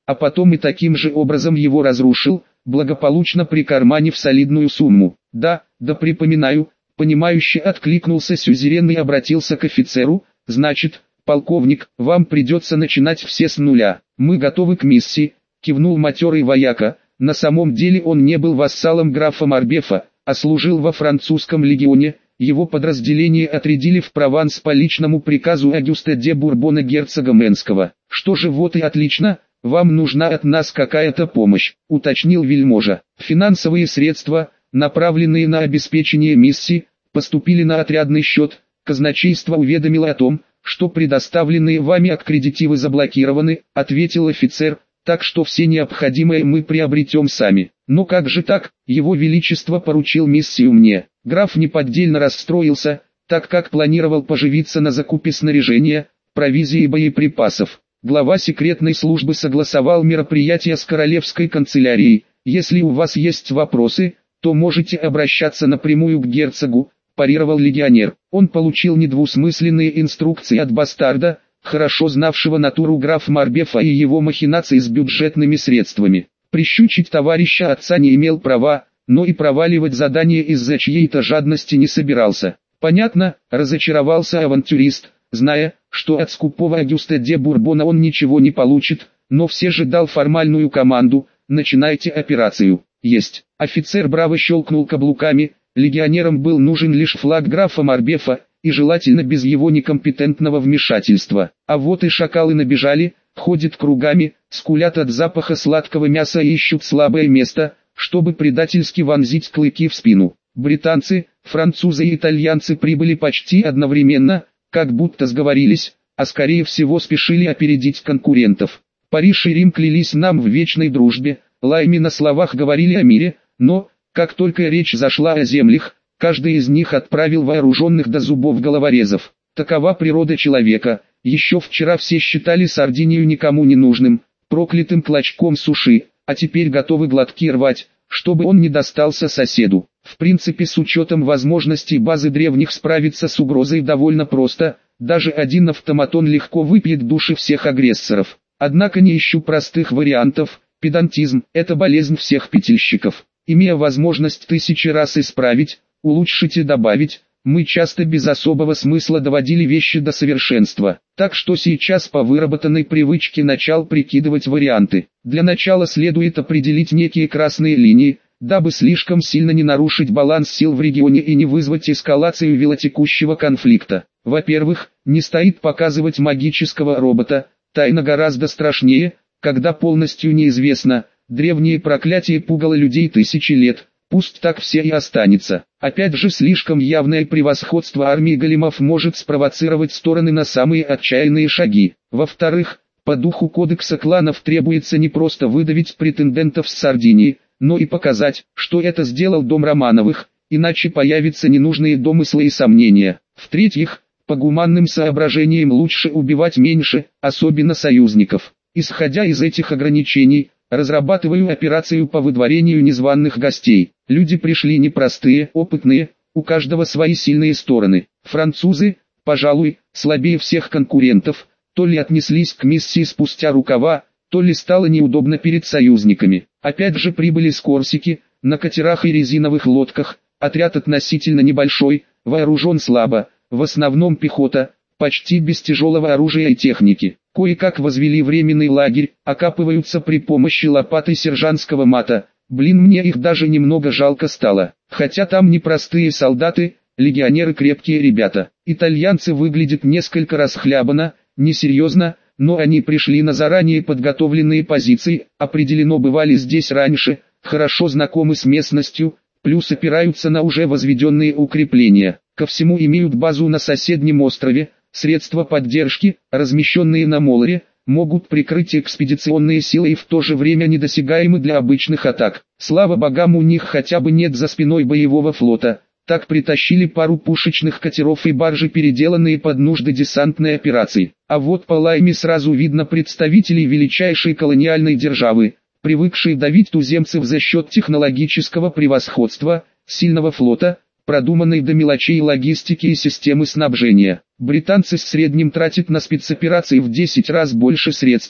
а потом и таким же образом его разрушил, благополучно прикарманив солидную сумму. Да, да припоминаю, понимающе откликнулся сюзерен и обратился к офицеру, значит, полковник, вам придется начинать все с нуля. Мы готовы к миссии, кивнул матерый вояка. На самом деле он не был вассалом графа Марбефа, а служил во французском легионе. Его подразделение отрядили в Прованс по личному приказу Агюста де Бурбона герцога Менского. Что же, вот и отлично, вам нужна от нас какая-то помощь, уточнил вельможа. Финансовые средства, направленные на обеспечение миссии, поступили на отрядный счет. Казначейство уведомило о том, что предоставленные вами аккредитивы заблокированы, ответил офицер, так что все необходимое мы приобретем сами. Но как же так, его величество поручил миссию мне. Граф неподдельно расстроился, так как планировал поживиться на закупе снаряжения, провизии и боеприпасов. Глава секретной службы согласовал мероприятие с королевской канцелярией. Если у вас есть вопросы, то можете обращаться напрямую к герцогу, парировал легионер. Он получил недвусмысленные инструкции от бастарда, хорошо знавшего натуру графа Марбефа и его махинации с бюджетными средствами. Прищучить товарища отца не имел права, но и проваливать задание из-за чьей-то жадности не собирался. Понятно, разочаровался авантюрист, зная, что от скупого Агюста де Бурбона он ничего не получит, но все же дал формальную команду: начинайте операцию. Есть. Офицер браво щелкнул каблуками. Легионерам был нужен лишь флаг графа Марбефа, и желательно без его некомпетентного вмешательства. А вот и шакалы набежали, ходят кругами, скулят от запаха сладкого мяса и ищут слабое место, чтобы предательски вонзить клыки в спину. Британцы, французы и итальянцы прибыли почти одновременно, как будто сговорились, а скорее всего спешили опередить конкурентов. Париж и Рим клялись нам в вечной дружбе, лаями на словах говорили о мире, но, как только речь зашла о землях, каждый из них отправил вооруженных до зубов головорезов. Такова природа человека. Еще вчера все считали Сардинию никому не нужным, проклятым клочком суши, а теперь готовы глотки рвать, чтобы он не достался соседу. В принципе, с учетом возможностей базы древних справиться с угрозой довольно просто, даже один автоматон легко выпьет души всех агрессоров. Однако не ищу простых вариантов, педантизм – это болезнь всех петельщиков. Имея возможность тысячи раз исправить, улучшить и добавить, мы часто без особого смысла доводили вещи до совершенства. Так что сейчас по выработанной привычке начал прикидывать варианты. Для начала следует определить некие красные линии, дабы слишком сильно не нарушить баланс сил в регионе и не вызвать эскалацию велотекущего конфликта. Во-первых, не стоит показывать магического робота, тайна гораздо страшнее, когда полностью неизвестно. Древние проклятия пугало людей тысячи лет, пусть так все и останется. Опять же, слишком явное превосходство армии големов может спровоцировать стороны на самые отчаянные шаги. Во-вторых, по духу кодекса кланов требуется не просто выдавить претендентов с Сардинии, но и показать, что это сделал дом Романовых, иначе появятся ненужные домыслы и сомнения. В-третьих, по гуманным соображениям лучше убивать меньше, особенно союзников. Исходя из этих ограничений, разрабатываю операцию по выдворению незваных гостей. Люди пришли непростые, опытные, у каждого свои сильные стороны. Французы, пожалуй, слабее всех конкурентов, то ли отнеслись к миссии спустя рукава, то ли стало неудобно перед союзниками. Опять же прибыли с Корсики, на катерах и резиновых лодках, отряд относительно небольшой, вооружен слабо, в основном пехота, почти без тяжелого оружия и техники. Кое-как возвели временный лагерь, окапываются при помощи лопаты сержантского мата. Блин, мне их даже немного жалко стало. Хотя там не простые солдаты, легионеры крепкие ребята. Итальянцы выглядят несколько расхлябанно, несерьезно, но они пришли на заранее подготовленные позиции, определенно бывали здесь раньше, хорошо знакомы с местностью, плюс опираются на уже возведенные укрепления. Ко всему имеют базу на соседнем острове. Средства поддержки, размещенные на Молоре, могут прикрыть экспедиционные силы и в то же время недосягаемы для обычных атак. Слава богам, у них хотя бы нет за спиной боевого флота. Так притащили пару пушечных катеров и баржи, переделанные под нужды десантной операции. А вот по лайме сразу видно представителей величайшей колониальной державы, привыкшие давить туземцев за счет технологического превосходства, сильного флота, продуманной до мелочей логистики и системы снабжения. Британцы в среднем тратят на спецоперации в десять раз больше средств,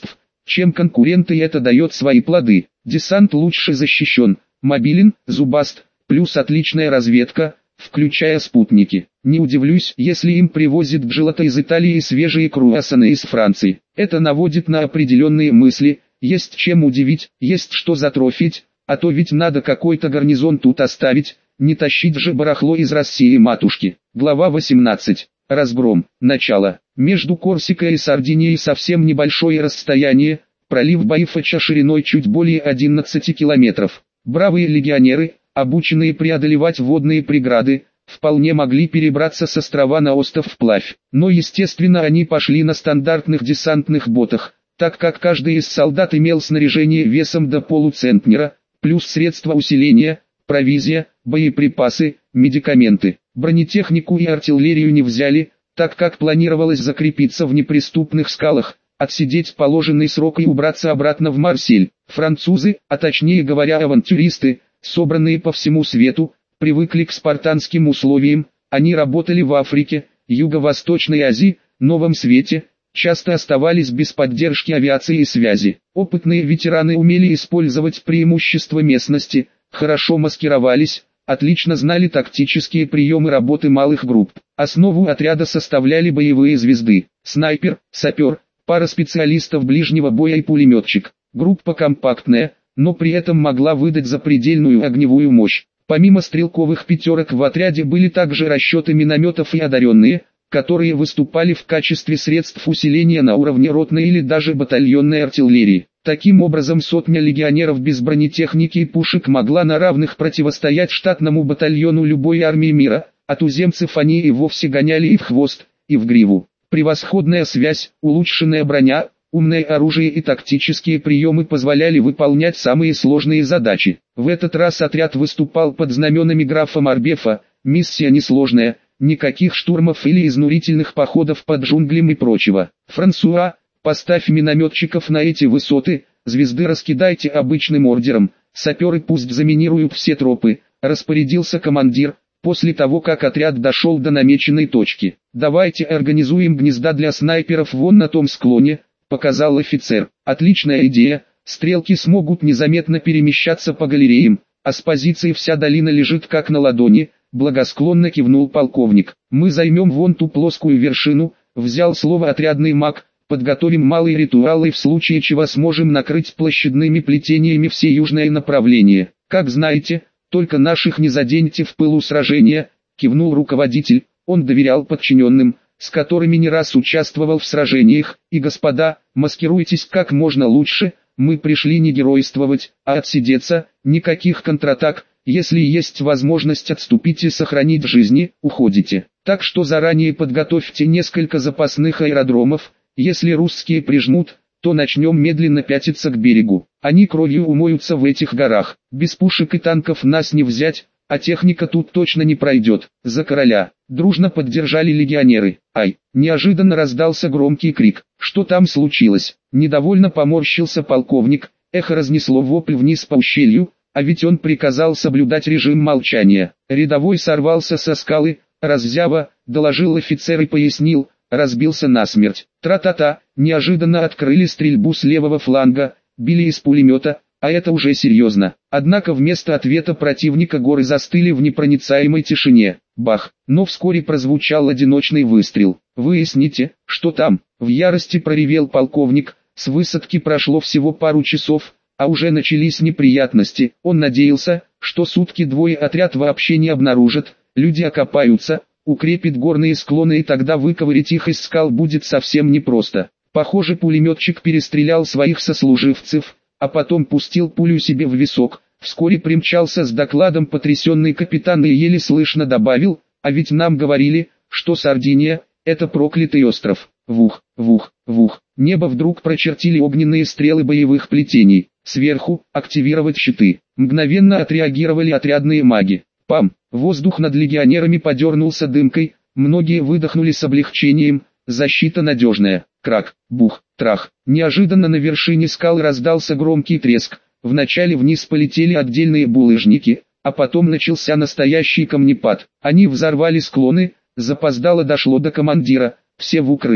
чем конкуренты, и это дает свои плоды. Десант лучше защищен, мобилен, зубаст, плюс отличная разведка, включая спутники. Не удивлюсь, если им привозят джелато из Италии и свежие круассаны из Франции. Это наводит на определенные мысли, есть чем удивить, есть что затрофить, а то ведь надо какой-то гарнизон тут оставить, не тащить же барахло из России матушки. Глава восемнадцать. Разгром. Начало. Между Корсикой и Сардинией совсем небольшое расстояние, пролив Байфача шириной чуть более одиннадцати километров. Бравые легионеры, обученные преодолевать водные преграды, вполне могли перебраться с острова на остров вплавь. Но естественно они пошли на стандартных десантных ботах, так как каждый из солдат имел снаряжение весом до полуцентнера, плюс средства усиления, провизия, боеприпасы, медикаменты. Бронетехнику и артиллерию не взяли, так как планировалось закрепиться в неприступных скалах, отсидеть положенный срок и убраться обратно в Марсель. Французы, а точнее говоря авантюристы, собранные по всему свету, привыкли к спартанским условиям, они работали в Африке, Юго-Восточной Азии, Новом Свете, часто оставались без поддержки авиации и связи. Опытные ветераны умели использовать преимущества местности, хорошо маскировались, отлично знали тактические приемы работы малых групп. Основу отряда составляли боевые звезды, снайпер, сапер, пара специалистов ближнего боя и пулеметчик. Группа компактная, но при этом могла выдать запредельную огневую мощь. Помимо стрелковых пятерок в отряде были также расчеты минометов и одаренные, которые выступали в качестве средств усиления на уровне ротной или даже батальонной артиллерии. Таким образом сотня легионеров без бронетехники и пушек могла на равных противостоять штатному батальону любой армии мира, а туземцев они и вовсе гоняли и в хвост, и в гриву. Превосходная связь, улучшенная броня, умное оружие и тактические приемы позволяли выполнять самые сложные задачи. В этот раз отряд выступал под знаменами графа Марбефа, миссия несложная, никаких штурмов или изнурительных походов под джунглям и прочего. Франсуа, поставь минометчиков на эти высоты, звезды раскидайте обычным ордером, саперы пусть заминируют все тропы, распорядился командир, после того как отряд дошел до намеченной точки. Давайте организуем гнезда для снайперов вон на том склоне, показал офицер. Отличная идея, стрелки смогут незаметно перемещаться по галереям, а с позиции вся долина лежит как на ладони, благосклонно кивнул полковник. Мы займем вон ту плоскую вершину, взял слово отрядный маг, подготовим малые ритуалы и в случае чего сможем накрыть площадными плетениями все южное направление. Как знаете, только наших не заденьте в пылу сражения, кивнул руководитель, он доверял подчиненным, с которыми не раз участвовал в сражениях, и господа, маскируйтесь как можно лучше, мы пришли не геройствовать, а отсидеться, никаких контратак, если есть возможность отступить и сохранить жизни, уходите. Так что заранее подготовьте несколько запасных аэродромов, если русские прижмут, то начнем медленно пятиться к берегу. Они кровью умоются в этих горах, без пушек и танков нас не взять, а техника тут точно не пройдет. За короля. Дружно поддержали легионеры. Ай, неожиданно раздался громкий крик. Что там случилось? Недовольно поморщился полковник, эхо разнесло вопль вниз по ущелью, а ведь он приказал соблюдать режим молчания. Рядовой сорвался со скалы, раззява, доложил офицер и пояснил, разбился насмерть. Тра-та-та, неожиданно открыли стрельбу с левого фланга, били из пулемета, а это уже серьезно. Однако вместо ответа противника горы застыли в непроницаемой тишине. Бах! Но вскоре прозвучал одиночный выстрел. Выясните, что там, в ярости проревел полковник. С высадки прошло всего пару часов, а уже начались неприятности. Он надеялся, что сутки двое отряд вообще не обнаружат, люди окопаются, укрепит горные склоны и тогда выковырять их из скал будет совсем непросто. Похоже, пулеметчик перестрелял своих сослуживцев, а потом пустил пулю себе в висок. Вскоре примчался с докладом потрясенный капитан и еле слышно добавил, а ведь нам говорили, что Сардиния – это проклятый остров. Вух, вух, вух. Небо вдруг прочертили огненные стрелы боевых плетений. Сверху – активировать щиты. Мгновенно отреагировали отрядные маги. Пам! Воздух над легионерами подернулся дымкой, многие выдохнули с облегчением, защита надежная. Крак, бух, трах. Неожиданно на вершине скал раздался громкий треск. Вначале вниз полетели отдельные булыжники, а потом начался настоящий камнепад. Они взорвали склоны, запоздало дошло до командира, все в укрытие.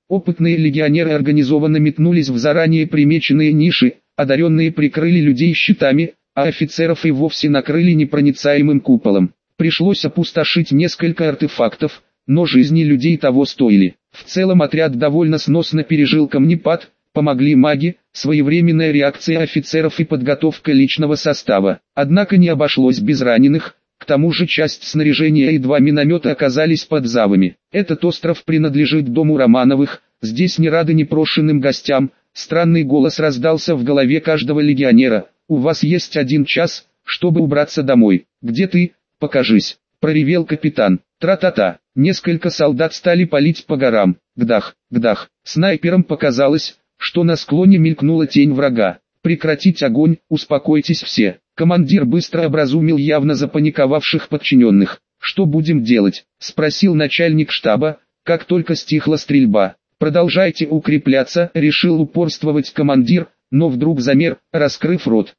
Опытные легионеры организованно метнулись в заранее примеченные ниши, одаренные прикрыли людей щитами, а офицеров и вовсе накрыли непроницаемым куполом. Пришлось опустошить несколько артефактов, но жизни людей того стоили. В целом отряд довольно сносно пережил камнепад, помогли маги, своевременная реакция офицеров и подготовка личного состава. Однако не обошлось без раненых, к тому же часть снаряжения и два миномета оказались под завами. Этот остров принадлежит дому Романовых, здесь не рады непрошенным гостям. Странный голос раздался в голове каждого легионера: «У вас есть один час, чтобы убраться домой. Где ты? Покажись!» — проревел капитан. Тра-та-та. Несколько солдат стали палить по горам. Гдах, гдах. Снайперам показалось, что на склоне мелькнула тень врага. «Прекратить огонь, успокойтесь все!» Командир быстро образумил явно запаниковавших подчиненных. «Что будем делать?» — спросил начальник штаба, как только стихла стрельба. «Продолжайте укрепляться», — решил упорствовать командир, но вдруг замер, раскрыв рот.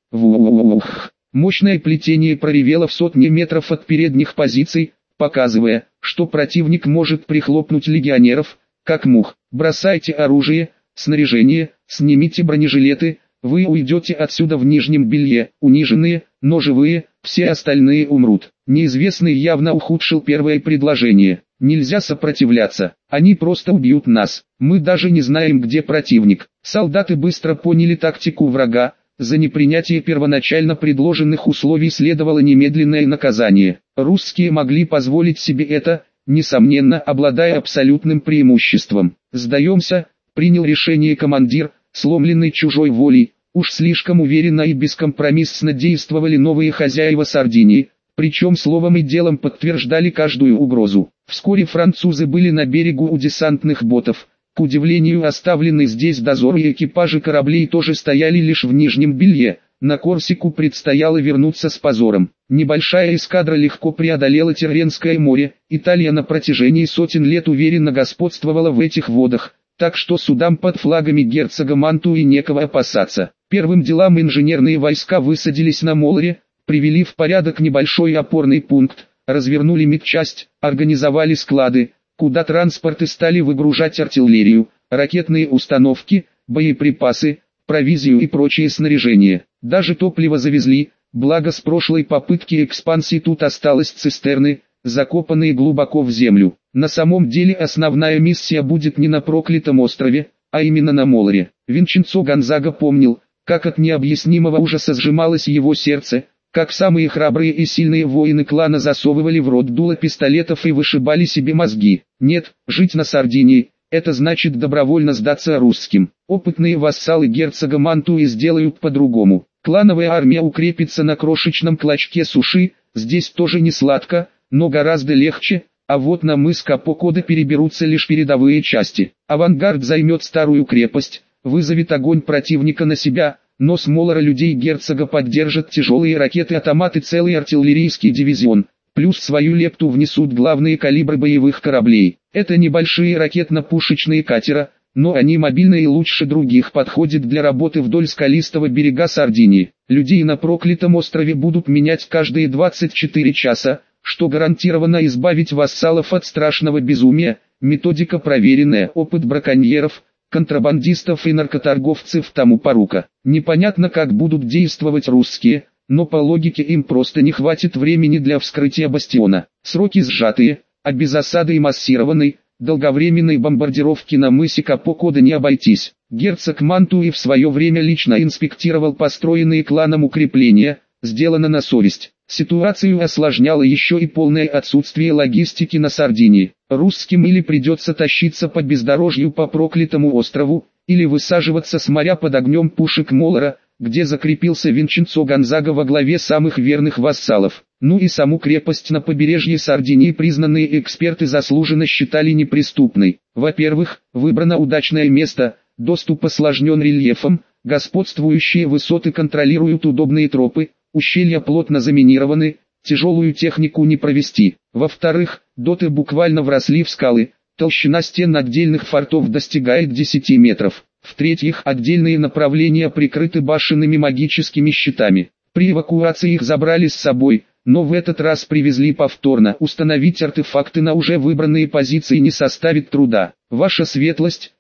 Вух! Мощное плетение проревело в сотни метров от передних позиций, показывая, что противник может прихлопнуть легионеров, как мух. «Бросайте оружие, снаряжение, снимите бронежилеты, вы уйдете отсюда в нижнем белье, униженные, но живые, все остальные умрут». Неизвестный явно ухудшил первое предложение. «Нельзя сопротивляться, они просто убьют нас, мы даже не знаем, где противник». Солдаты быстро поняли тактику врага, за непринятие первоначально предложенных условий следовало немедленное наказание. Русские могли позволить себе это, несомненно, обладая абсолютным преимуществом. «Сдаемся», — принял решение командир, сломленный чужой волей. Уж слишком уверенно и бескомпромиссно действовали новые хозяева Сардинии, причем словом и делом подтверждали каждую угрозу. Вскоре французы были на берегу у десантных ботов. К удивлению, оставленные здесь дозоры и экипажи кораблей тоже стояли лишь в нижнем белье. На Корсику предстояло вернуться с позором. Небольшая эскадра легко преодолела Тирренское море. Италия на протяжении сотен лет уверенно господствовала в этих водах, так что судам под флагами герцога Мантуи некого опасаться. Первым делам инженерные войска высадились на Молоре, привели в порядок небольшой опорный пункт, развернули медчасть, организовали склады, куда транспорты стали выгружать артиллерию, ракетные установки, боеприпасы, провизию и прочее снаряжение. Даже топливо завезли, благо с прошлой попытки экспансии тут осталось цистерны, закопанные глубоко в землю. На самом деле основная миссия будет не на проклятом острове, а именно на Молоре. Винченцо Гонзага помнил, как от необъяснимого ужаса сжималось его сердце, как самые храбрые и сильные воины клана засовывали в рот дуло пистолетов и вышибали себе мозги. Нет, жить на Сардинии – это значит добровольно сдаться русским. Опытные вассалы герцога Мантуи сделают по-другому. Клановая армия укрепится на крошечном клочке суши, здесь тоже не сладко, но гораздо легче, а вот на мыс Капо-Коде переберутся лишь передовые части. Авангард займет старую крепость, вызовет огонь противника на себя, но с Молора людей герцога поддержат тяжелые ракеты-автоматы, целый артиллерийский дивизион, плюс свою лепту внесут главные калибры боевых кораблей. Это небольшие ракетно-пушечные катера, но они мобильные и лучше других подходят для работы вдоль скалистого берега Сардинии. Людей на проклятом острове будут менять каждые двадцать четыре часа, что гарантированно избавить вассалов от страшного безумия. Методика проверенная, опыт браконьеров, контрабандистов и наркоторговцев тому порука. Непонятно, как будут действовать русские, но по логике им просто не хватит времени для вскрытия бастиона. Сроки сжатые, а без осады и массированной, долговременной бомбардировки на мысе Капо-Коде не обойтись. Герцог Мантуи в свое время лично инспектировал построенные кланом укрепления, сделано на совесть. Ситуацию осложняло еще и полное отсутствие логистики на Сардинии. Русским или придется тащиться по бездорожью по проклятому острову, или высаживаться с моря под огнем пушек Молора, где закрепился Винченцо Гонзага во главе самых верных вассалов. Ну и саму крепость на побережье Сардинии признанные эксперты заслуженно считали неприступной. Во-первых, выбрано удачное место, доступ осложнен рельефом, господствующие высоты контролируют удобные тропы, ущелья плотно заминированы, тяжелую технику не провести. Во-вторых, доты буквально вросли в скалы, толщина стен отдельных фортов достигает десяти метров. В-третьих, отдельные направления прикрыты башенными магическими щитами. При эвакуации их забрали с собой, но в этот раз привезли повторно. Установить артефакты на уже выбранные позиции не составит труда. Ваша светлость,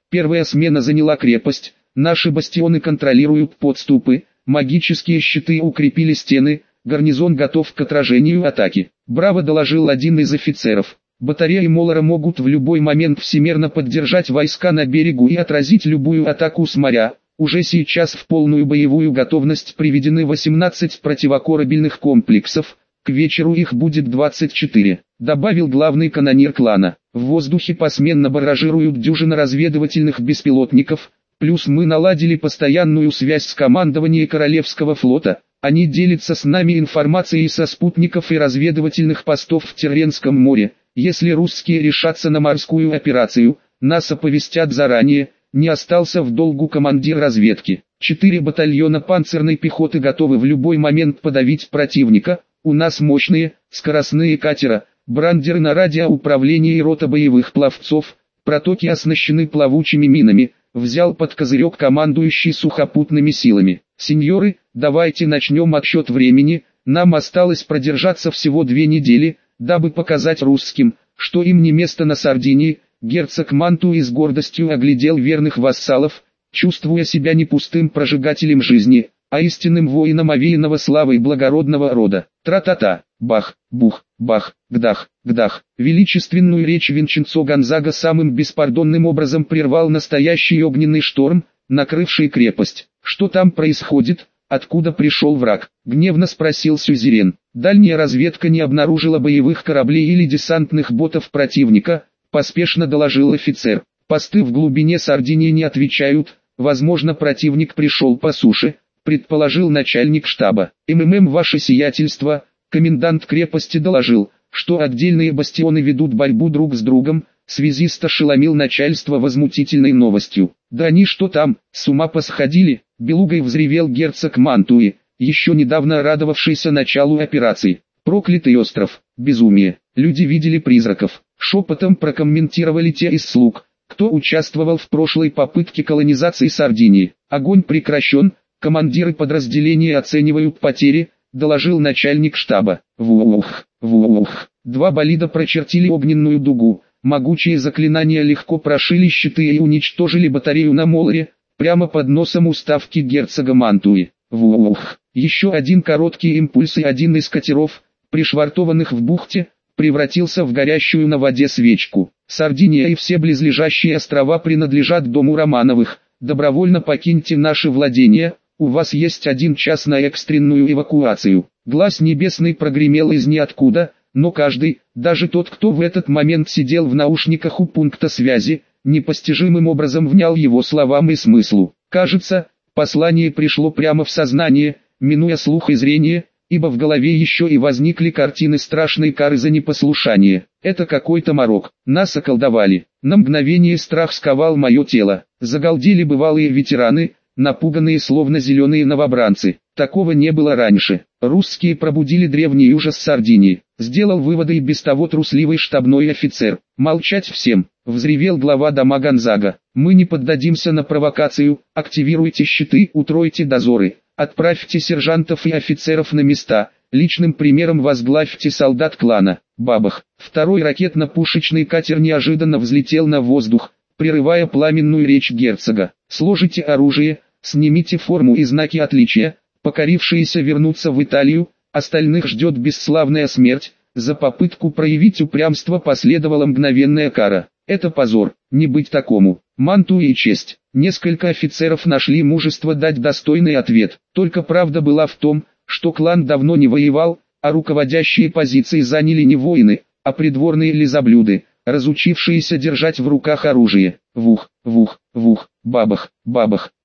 Первая смена заняла крепость, наши бастионы контролируют подступы, магические щиты укрепили стены, гарнизон готов к отражению атаки. Браво, доложил один из офицеров. Батареи Молора могут в любой момент всемерно поддержать войска на берегу и отразить любую атаку с моря. Уже сейчас в полную боевую готовность приведены восемнадцать противокорабельных комплексов, к вечеру их будет двадцать четыре, добавил главный канонир клана. В воздухе посменно барражируют дюжина разведывательных беспилотников, плюс мы наладили постоянную связь с командованием Королевского флота. Они делятся с нами информацией со спутников и разведывательных постов в Терренском море. Если русские решатся на морскую операцию, нас оповестят заранее. Не остался в долгу командир разведки. Четыре батальона панцирной пехоты готовы в любой момент подавить противника. У нас мощные, скоростные катера, брандеры на радиоуправлении и рота боевых пловцов. Протоки оснащены плавучими минами. Взял под козырек командующий сухопутными силами. Сеньоры, давайте начнем отсчет времени. Нам осталось продержаться всего две недели, дабы показать русским, что им не место на Сардинии. Герцог Мантуи с гордостью оглядел верных вассалов, чувствуя себя не пустым прожигателем жизни, а истинным воином овеянного славой благородного рода. Тра-та-та, бах, бух, бах, гдах, гдах. Величественную речь Винченцо Гонзага самым беспардонным образом прервал настоящий огненный шторм, накрывший крепость. Что там происходит? Откуда пришел враг? Гневно спросил сюзерен. Дальняя разведка не обнаружила боевых кораблей или десантных ботов противника, поспешно доложил офицер. Посты в глубине Сардинии не отвечают, возможно противник пришел по суше, предположил начальник штаба. МММ ваше сиятельство, комендант крепости доложил, что отдельные бастионы ведут борьбу друг с другом. Связист ошеломил начальство возмутительной новостью. Да они что там, с ума посходили? Белугой взревел герцог Мантуи, еще недавно радовавшийся началу операции. Проклятый остров, безумие, люди видели призраков. Шепотом прокомментировали те из слуг, кто участвовал в прошлой попытке колонизации Сардинии. Огонь прекращен, командиры подразделения оценивают потери, доложил начальник штаба. Вух, вух. Два болида прочертили огненную дугу. Могучие заклинания легко прошили щиты и уничтожили батарею на Молоре, прямо под носом у ставки герцога Мантуи. Вух. Еще один короткий импульс и один из катеров, пришвартованных в бухте, превратился в горящую на воде свечку. Сардиния и все близлежащие острова принадлежат дому Романовых. Добровольно покиньте наши владения, у вас есть один час на экстренную эвакуацию. Глаз небесный прогремел из ниоткуда, но каждый, даже тот, кто в этот момент сидел в наушниках у пункта связи, непостижимым образом внял его словам и смыслу. Кажется, послание пришло прямо в сознание, минуя слух и зрение, ибо в голове еще и возникли картины страшной кары за непослушание. Это какой-то морок. Нас околдовали. На мгновение страх сковал мое тело. Загалдели бывалые ветераны, напуганные словно зеленые новобранцы. Такого не было раньше. Русские пробудили древний ужас Сардинии. Сделал выводы и без того трусливый штабной офицер. Молчать всем. Взревел глава дома Гонзага. Мы не поддадимся на провокацию. Активируйте щиты, утройте дозоры. Отправьте сержантов и офицеров на места, личным примером возглавьте солдат клана. Бабах. Второй ракетно-пушечный катер неожиданно взлетел на воздух, прерывая пламенную речь герцога. Сложите оружие, снимите форму и знаки отличия, покорившиеся вернутся в Италию, остальных ждет бесславная смерть. За попытку проявить упрямство последовала мгновенная кара. Это позор, не быть такому. Мантуи и честь. Несколько офицеров нашли мужество дать достойный ответ. Только правда была в том, что клан давно не воевал, а руководящие позиции заняли не воины, а придворные лизоблюды, разучившиеся держать в руках оружие. Вух, вух, вух, бабах, бабах.